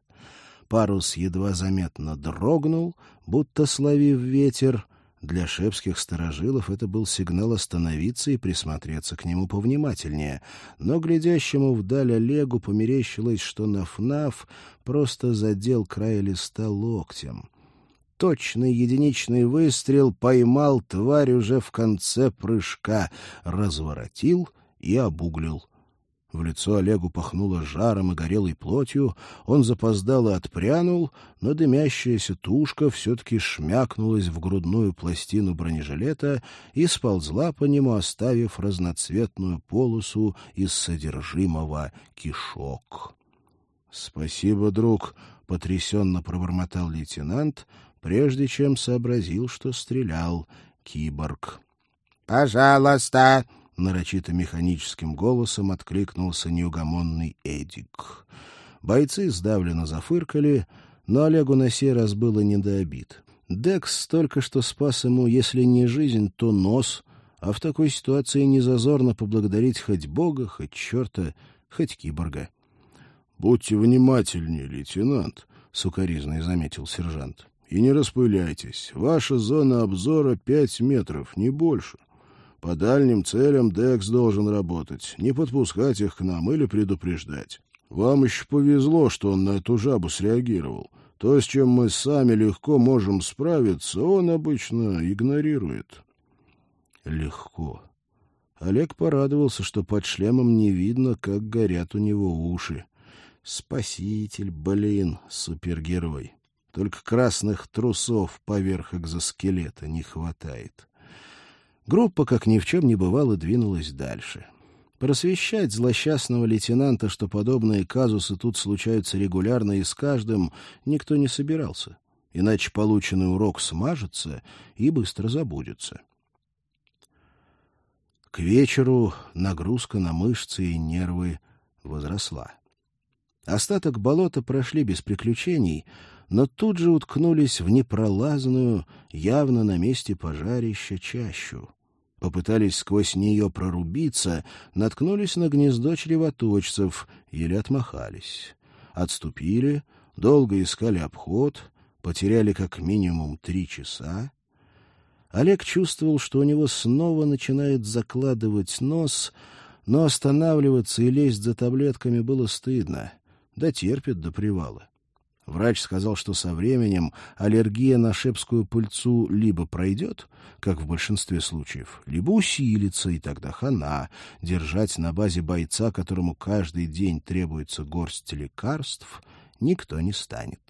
Парус едва заметно дрогнул, будто словив ветер. Для шепских старожилов это был сигнал остановиться и присмотреться к нему повнимательнее, но глядящему вдаль Олегу померещилось, что Наф-Наф просто задел край листа локтем. Точный единичный выстрел поймал тварь уже в конце прыжка, разворотил и обуглил. В лицо Олегу пахнуло жаром и горелой плотью, он запоздало отпрянул, но дымящаяся тушка все-таки шмякнулась в грудную пластину бронежилета и сползла по нему, оставив разноцветную полосу из содержимого кишок. — Спасибо, друг, — потрясенно пробормотал лейтенант, прежде чем сообразил, что стрелял киборг. — Пожалуйста! — нарочито механическим голосом откликнулся неугомонный Эдик. Бойцы сдавленно зафыркали, но Олегу на сей раз было не до обид. Декс только что спас ему, если не жизнь, то нос, а в такой ситуации незазорно поблагодарить хоть бога, хоть черта, хоть киборга. — Будьте внимательнее, лейтенант, — сукоризной заметил сержант. — И не распыляйтесь. Ваша зона обзора пять метров, не больше. По дальним целям Декс должен работать, не подпускать их к нам или предупреждать. Вам еще повезло, что он на эту жабу среагировал. То, с чем мы сами легко можем справиться, он обычно игнорирует. Легко. Олег порадовался, что под шлемом не видно, как горят у него уши. Спаситель, блин, супергерой. Только красных трусов поверх экзоскелета не хватает. Группа, как ни в чем не бывало, двинулась дальше. Просвещать злосчастного лейтенанта, что подобные казусы тут случаются регулярно и с каждым, никто не собирался. Иначе полученный урок смажется и быстро забудется. К вечеру нагрузка на мышцы и нервы возросла. Остаток болота прошли без приключений, но тут же уткнулись в непролазную, явно на месте пожарища, чащу. Попытались сквозь нее прорубиться, наткнулись на гнездо чревоточцев, еле отмахались. Отступили, долго искали обход, потеряли как минимум три часа. Олег чувствовал, что у него снова начинает закладывать нос, но останавливаться и лезть за таблетками было стыдно. Да терпит до привала. Врач сказал, что со временем аллергия на шепскую пыльцу либо пройдет, как в большинстве случаев, либо усилится, и тогда хана. Держать на базе бойца, которому каждый день требуется горсть лекарств, никто не станет.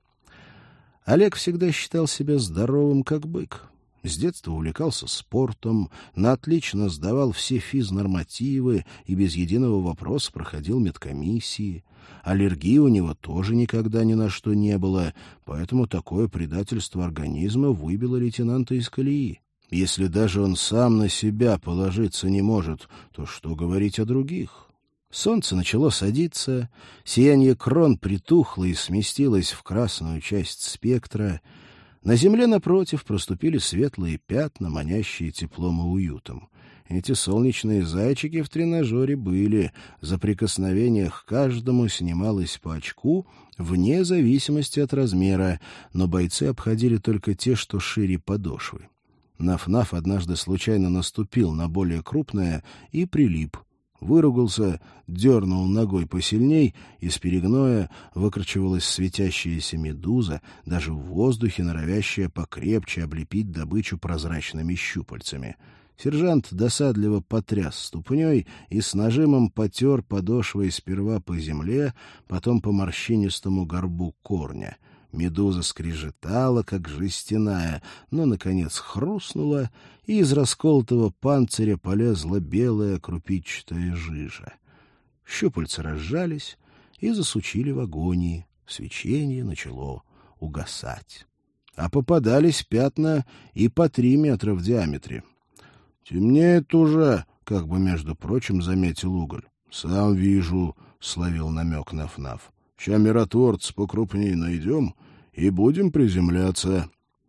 Олег всегда считал себя здоровым, как бык. С детства увлекался спортом, на отлично сдавал все физнормативы и без единого вопроса проходил медкомиссии. Аллергии у него тоже никогда ни на что не было, поэтому такое предательство организма выбило лейтенанта из колеи. Если даже он сам на себя положиться не может, то что говорить о других? Солнце начало садиться, сияние крон притухло и сместилось в красную часть спектра. На земле напротив проступили светлые пятна, манящие теплом и уютом. Эти солнечные зайчики в тренажере были. За прикосновение к каждому снималось по очку, вне зависимости от размера, но бойцы обходили только те, что шире подошвы. Наф-Наф однажды случайно наступил на более крупное и прилип. Выругался, дернул ногой посильней, из перегноя выкручивалась светящаяся медуза, даже в воздухе норовящая покрепче облепить добычу прозрачными щупальцами. Сержант досадливо потряс ступней и с нажимом потер подошвой сперва по земле, потом по морщинистому горбу корня. Медуза скрежетала, как жестяная, но, наконец, хрустнула, и из расколотого панциря полезла белая крупичатая жижа. Щупальца разжались и засучили в агонии. Свечение начало угасать. А попадались пятна и по три метра в диаметре. «Темнеет уже», — как бы, между прочим, заметил Уголь. «Сам вижу», — словил намек Наф-Наф. «Ща миротворца покрупнее найдем и будем приземляться».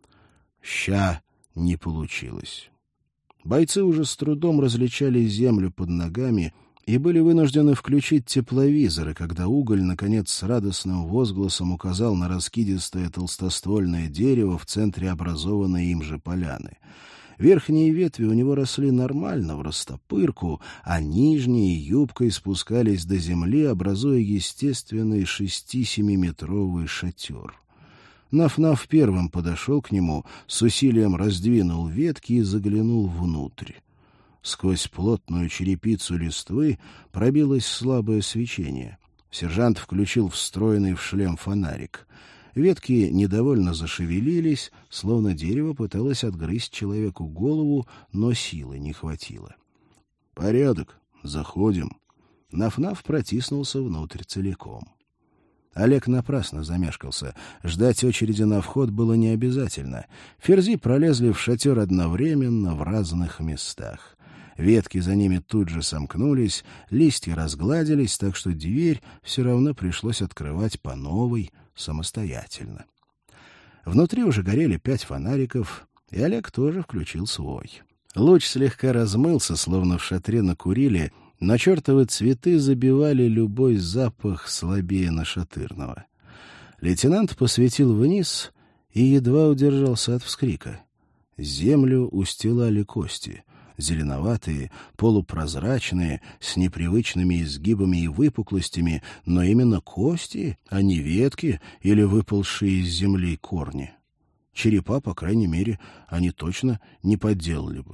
Ща не получилось. Бойцы уже с трудом различали землю под ногами и были вынуждены включить тепловизоры, когда Уголь, наконец, с радостным возгласом указал на раскидистое толстоствольное дерево в центре образованной им же поляны. Верхние ветви у него росли нормально, в растопырку, а нижние юбкой спускались до земли, образуя естественный шести-семиметровый шатер. Наф-Наф первым подошел к нему, с усилием раздвинул ветки и заглянул внутрь. Сквозь плотную черепицу листвы пробилось слабое свечение. Сержант включил встроенный в шлем фонарик. Ветки недовольно зашевелились, словно дерево пыталось отгрызть человеку голову, но силы не хватило. «Порядок. Заходим». Наф-Наф протиснулся внутрь целиком. Олег напрасно замешкался. Ждать очереди на вход было не обязательно. Ферзи пролезли в шатер одновременно в разных местах. Ветки за ними тут же сомкнулись, листья разгладились, так что дверь все равно пришлось открывать по новой, самостоятельно. Внутри уже горели пять фонариков, и Олег тоже включил свой. Луч слегка размылся, словно в шатре накурили, но чертовы цветы забивали любой запах слабее нашатырного. Лейтенант посветил вниз и едва удержался от вскрика. Землю устилали кости — зеленоватые, полупрозрачные, с непривычными изгибами и выпуклостями, но именно кости, а не ветки или выползшие из земли корни. Черепа, по крайней мере, они точно не подделали бы.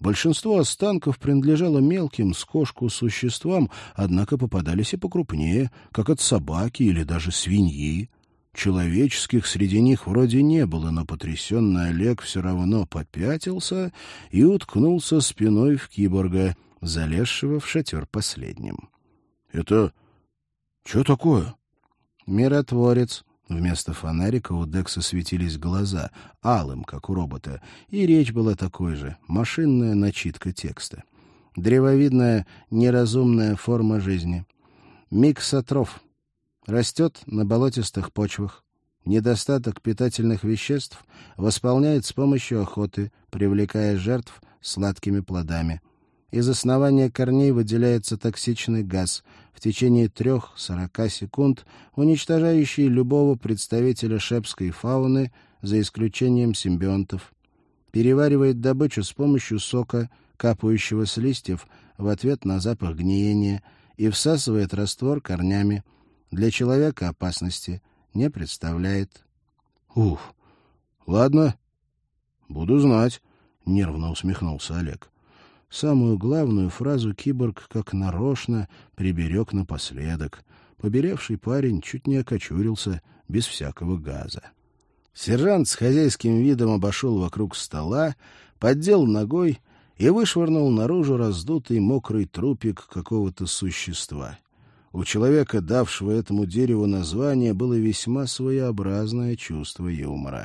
Большинство останков принадлежало мелким с кошку существам, однако попадались и покрупнее, как от собаки или даже свиньи. Человеческих среди них вроде не было, но потрясенный Олег все равно попятился и уткнулся спиной в киборга, залезшего в шатер последним. — Это что такое? — Миротворец. Вместо фонарика у Декса светились глаза, алым, как у робота, и речь была такой же, машинная начитка текста. Древовидная, неразумная форма жизни. Миксотроф. Растет на болотистых почвах. Недостаток питательных веществ восполняет с помощью охоты, привлекая жертв сладкими плодами. Из основания корней выделяется токсичный газ, в течение трех-сорока секунд уничтожающий любого представителя шепской фауны, за исключением симбионтов. Переваривает добычу с помощью сока, капающего с листьев в ответ на запах гниения, и всасывает раствор корнями. Для человека опасности не представляет. — Ух, ладно, буду знать, — нервно усмехнулся Олег. Самую главную фразу киборг как нарочно приберег напоследок. Побелевший парень чуть не окочурился без всякого газа. Сержант с хозяйским видом обошел вокруг стола, поддел ногой и вышвырнул наружу раздутый мокрый трупик какого-то существа. У человека, давшего этому дереву название, было весьма своеобразное чувство юмора.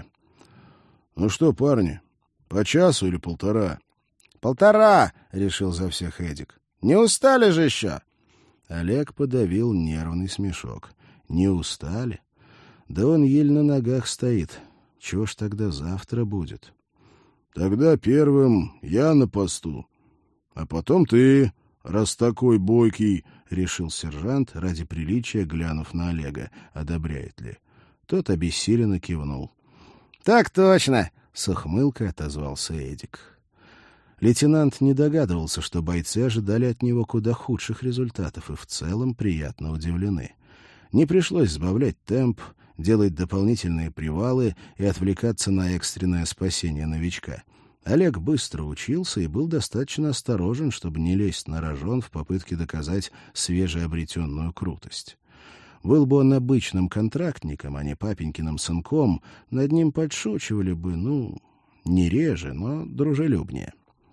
— Ну что, парни, по часу или полтора? — Полтора, — решил за всех Эдик. — Не устали же еще? Олег подавил нервный смешок. — Не устали? Да он еле на ногах стоит. Чего ж тогда завтра будет? — Тогда первым я на посту, а потом ты, раз такой бойкий, — решил сержант, ради приличия глянув на Олега, одобряет ли. Тот обессиленно кивнул. — Так точно! — с ухмылкой отозвался Эдик. Лейтенант не догадывался, что бойцы ожидали от него куда худших результатов и в целом приятно удивлены. Не пришлось сбавлять темп, делать дополнительные привалы и отвлекаться на экстренное спасение новичка. Олег быстро учился и был достаточно осторожен, чтобы не лезть на рожон в попытке доказать свежеобретенную крутость. Был бы он обычным контрактником, а не папенькиным сынком, над ним подшучивали бы, ну, не реже, но дружелюбнее.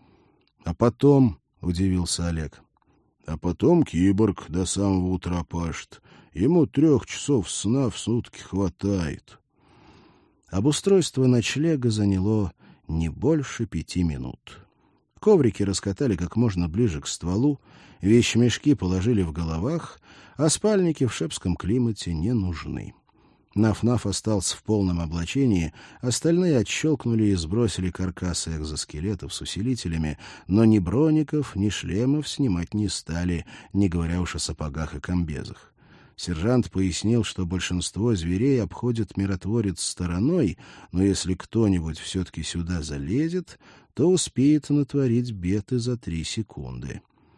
— А потом, — удивился Олег, — а потом киборг до самого утра пашет. Ему трех часов сна в сутки хватает. Обустройство ночлега заняло не больше пяти минут. Коврики раскатали как можно ближе к стволу, вещмешки положили в головах, а спальники в шепском климате не нужны. Наф-Наф остался в полном облачении, остальные отщелкнули и сбросили каркасы экзоскелетов с усилителями, но ни броников, ни шлемов снимать не стали, не говоря уж о сапогах и комбезах. Сержант пояснил, что большинство зверей обходит миротворец стороной, но если кто-нибудь все-таки сюда залезет, то успеет натворить бед и за три секунды.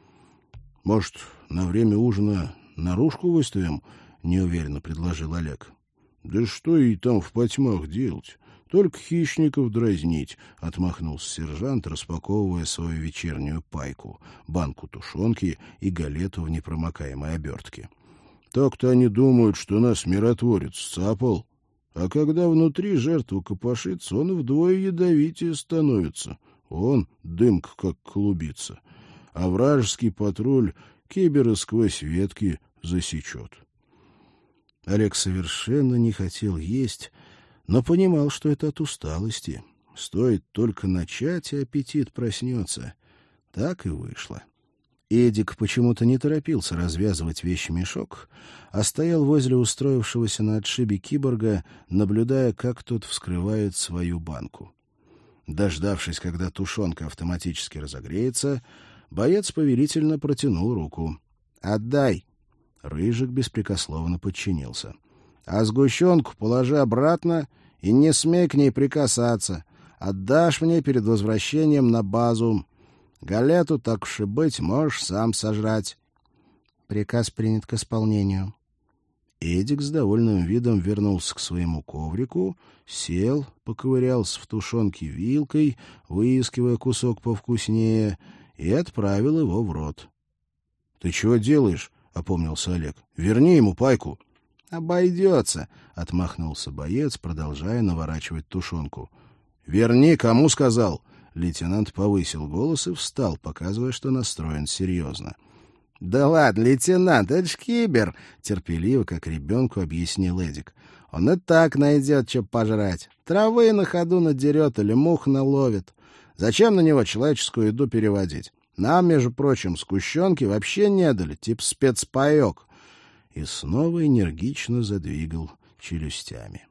— Может, на время ужина наружку выставим? — неуверенно предложил Олег. — Да что ей там в потьмах делать? Только хищников дразнить, — отмахнулся сержант, распаковывая свою вечернюю пайку, банку тушенки и галету в непромокаемой обертке. Так-то они думают, что нас миротворец сцапал, а когда внутри жертва копошится, он вдвое ядовитее становится. Он дымка как клубится, а вражеский патруль кибера сквозь ветки засечет. Олег совершенно не хотел есть, но понимал, что это от усталости. Стоит только начать, и аппетит проснется. Так и вышло. Эдик почему-то не торопился развязывать вещмешок, а стоял возле устроившегося на отшибе киборга, наблюдая, как тот вскрывает свою банку. Дождавшись, когда тушенка автоматически разогреется, боец повелительно протянул руку. «Отдай!» Рыжик беспрекословно подчинился. — А сгущенку положи обратно и не смей к ней прикасаться. Отдашь мне перед возвращением на базу. Галету, так уж и быть, можешь сам сожрать. Приказ принят к исполнению. Эдик с довольным видом вернулся к своему коврику, сел, поковырялся в тушенке вилкой, выискивая кусок повкуснее, и отправил его в рот. — Ты чего делаешь? — опомнился Олег. — Верни ему пайку. — Обойдется, — отмахнулся боец, продолжая наворачивать тушенку. — Верни, кому сказал? Лейтенант повысил голос и встал, показывая, что настроен серьезно. — Да ладно, лейтенант, это ж кибер, — терпеливо, как ребенку, объяснил Эдик. — Он и так найдет, что пожрать. Травы на ходу надерет или мух наловит. Зачем на него человеческую еду переводить? Нам, между прочим, сгущенки вообще не дали, тип спецпаек. И снова энергично задвигал челюстями.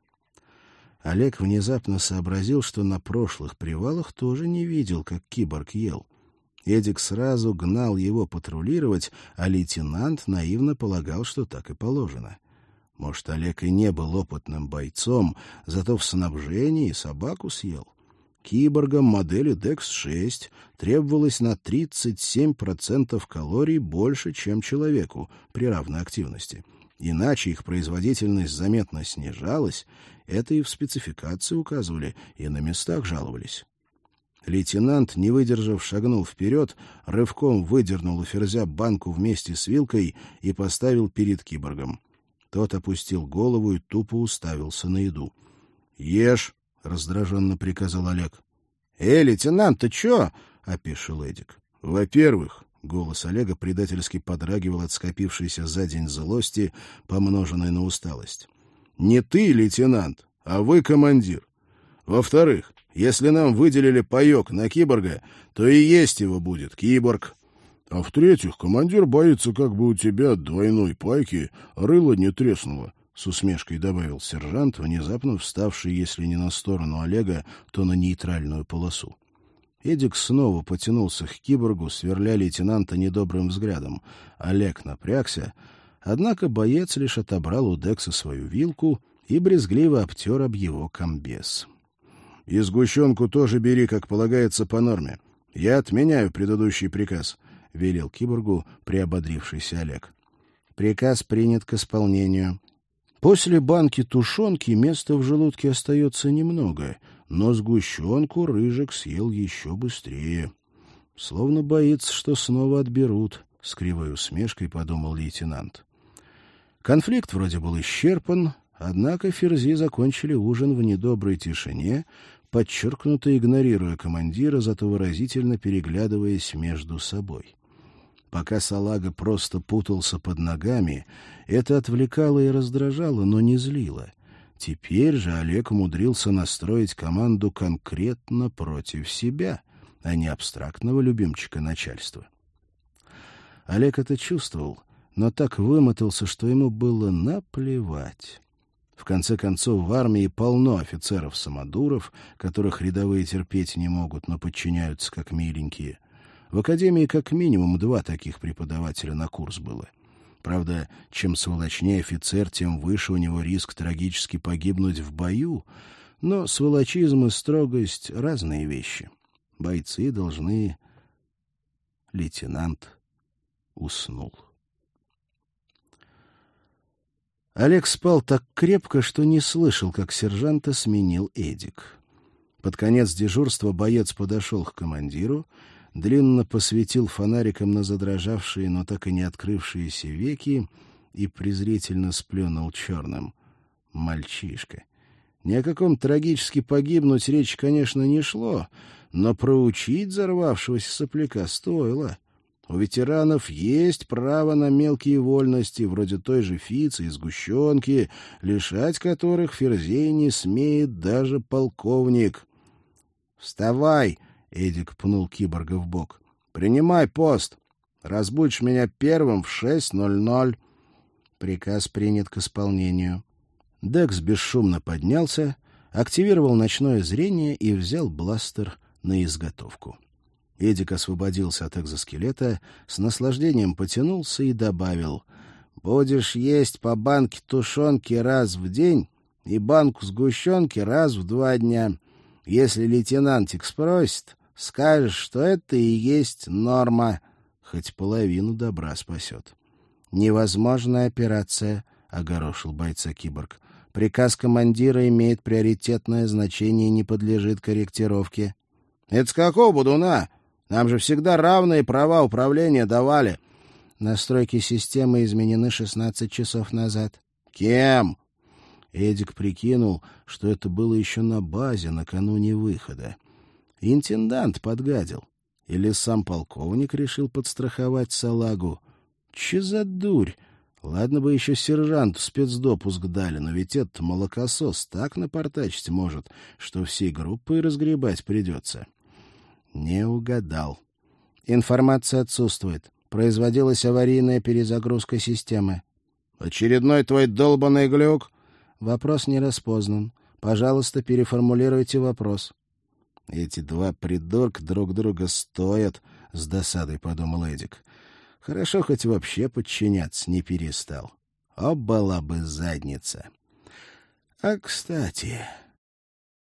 Олег внезапно сообразил, что на прошлых привалах тоже не видел, как киборг ел. Эдик сразу гнал его патрулировать, а лейтенант наивно полагал, что так и положено. Может, Олег и не был опытным бойцом, зато в снабжении собаку съел. Киборгам модели декс шесть требовалось на тридцать семь процентов калорий больше, чем человеку при равной активности. Иначе их производительность заметно снижалась, это и в спецификации указывали, и на местах жаловались. Лейтенант, не выдержав, шагнул вперед, рывком выдернул у Ферзя банку вместе с вилкой и поставил перед киборгом. Тот опустил голову и тупо уставился на еду. — Ешь! — раздраженно приказал Олег. — Эй, лейтенант, ты чё? — опешил Эдик. — Во-первых, — голос Олега предательски подрагивал от скопившейся за день злости, помноженной на усталость. — Не ты, лейтенант, а вы командир. Во-вторых, если нам выделили паёк на киборга, то и есть его будет киборг. А в-третьих, командир боится, как бы у тебя от двойной пайки рыло не треснуло, — с усмешкой добавил сержант, внезапно вставший, если не на сторону Олега, то на нейтральную полосу. Эдик снова потянулся к киборгу, сверля лейтенанта недобрым взглядом. Олег напрягся, однако боец лишь отобрал у Декса свою вилку и брезгливо обтер об его комбез. — И сгущенку тоже бери, как полагается, по норме. Я отменяю предыдущий приказ, — велел киборгу приободрившийся Олег. — Приказ принят к исполнению. После банки тушенки места в желудке остается немного, но сгущенку Рыжик съел еще быстрее. Словно боится, что снова отберут, — с кривой усмешкой подумал лейтенант. Конфликт вроде был исчерпан, однако Ферзи закончили ужин в недоброй тишине, подчеркнуто игнорируя командира, зато выразительно переглядываясь между собой. Пока салага просто путался под ногами, это отвлекало и раздражало, но не злило. Теперь же Олег умудрился настроить команду конкретно против себя, а не абстрактного любимчика начальства. Олег это чувствовал, но так вымотался, что ему было наплевать. В конце концов, в армии полно офицеров-самодуров, которых рядовые терпеть не могут, но подчиняются как миленькие. В академии как минимум два таких преподавателя на курс было. Правда, чем сволочнее офицер, тем выше у него риск трагически погибнуть в бою, но сволочизм и строгость — разные вещи. Бойцы должны... Лейтенант уснул. Олег спал так крепко, что не слышал, как сержанта сменил Эдик. Под конец дежурства боец подошел к командиру, длинно посветил фонариком на задрожавшие, но так и не открывшиеся веки и презрительно сплюнул черным. Мальчишка. Ни о каком трагически погибнуть речи, конечно, не шло, но проучить взорвавшегося сопляка стоило. У ветеранов есть право на мелкие вольности, вроде той же фицы и сгущенки, лишать которых Ферзей не смеет даже полковник. «Вставай!» — Эдик пнул киборга в бок. «Принимай пост. Разбудишь меня первым в шесть ноль ноль». Приказ принят к исполнению. Декс бесшумно поднялся, активировал ночное зрение и взял бластер на изготовку. Эдик освободился от экзоскелета, с наслаждением потянулся и добавил: «Будешь есть по банке тушенки раз в день и банку сгущенки раз в два дня. Если лейтенантик спросит, скажешь, что это и есть норма. Хоть половину добра спасет». «Невозможная операция», — огорошил бойца киборг. «Приказ командира имеет приоритетное значение и не подлежит корректировке». «Это с какого будуна? Нам же всегда равные права управления давали». «Настройки системы изменены шестнадцать часов назад». «Кем?» Эдик прикинул, что это было еще на базе накануне выхода. Интендант подгадил. Или сам полковник решил подстраховать салагу. Че за дурь? Ладно бы еще сержанту спецдопуск дали, но ведь этот молокосос так напортачить может, что всей группой разгребать придется. Не угадал. Информация отсутствует. Производилась аварийная перезагрузка системы. «Очередной твой долбанный глюк?» Вопрос не распознан. Пожалуйста, переформулируйте вопрос. Эти два придурка друг друга стоят, — с досадой подумал Эдик. Хорошо, хоть вообще подчиняться не перестал. О, была бы задница. А, кстати,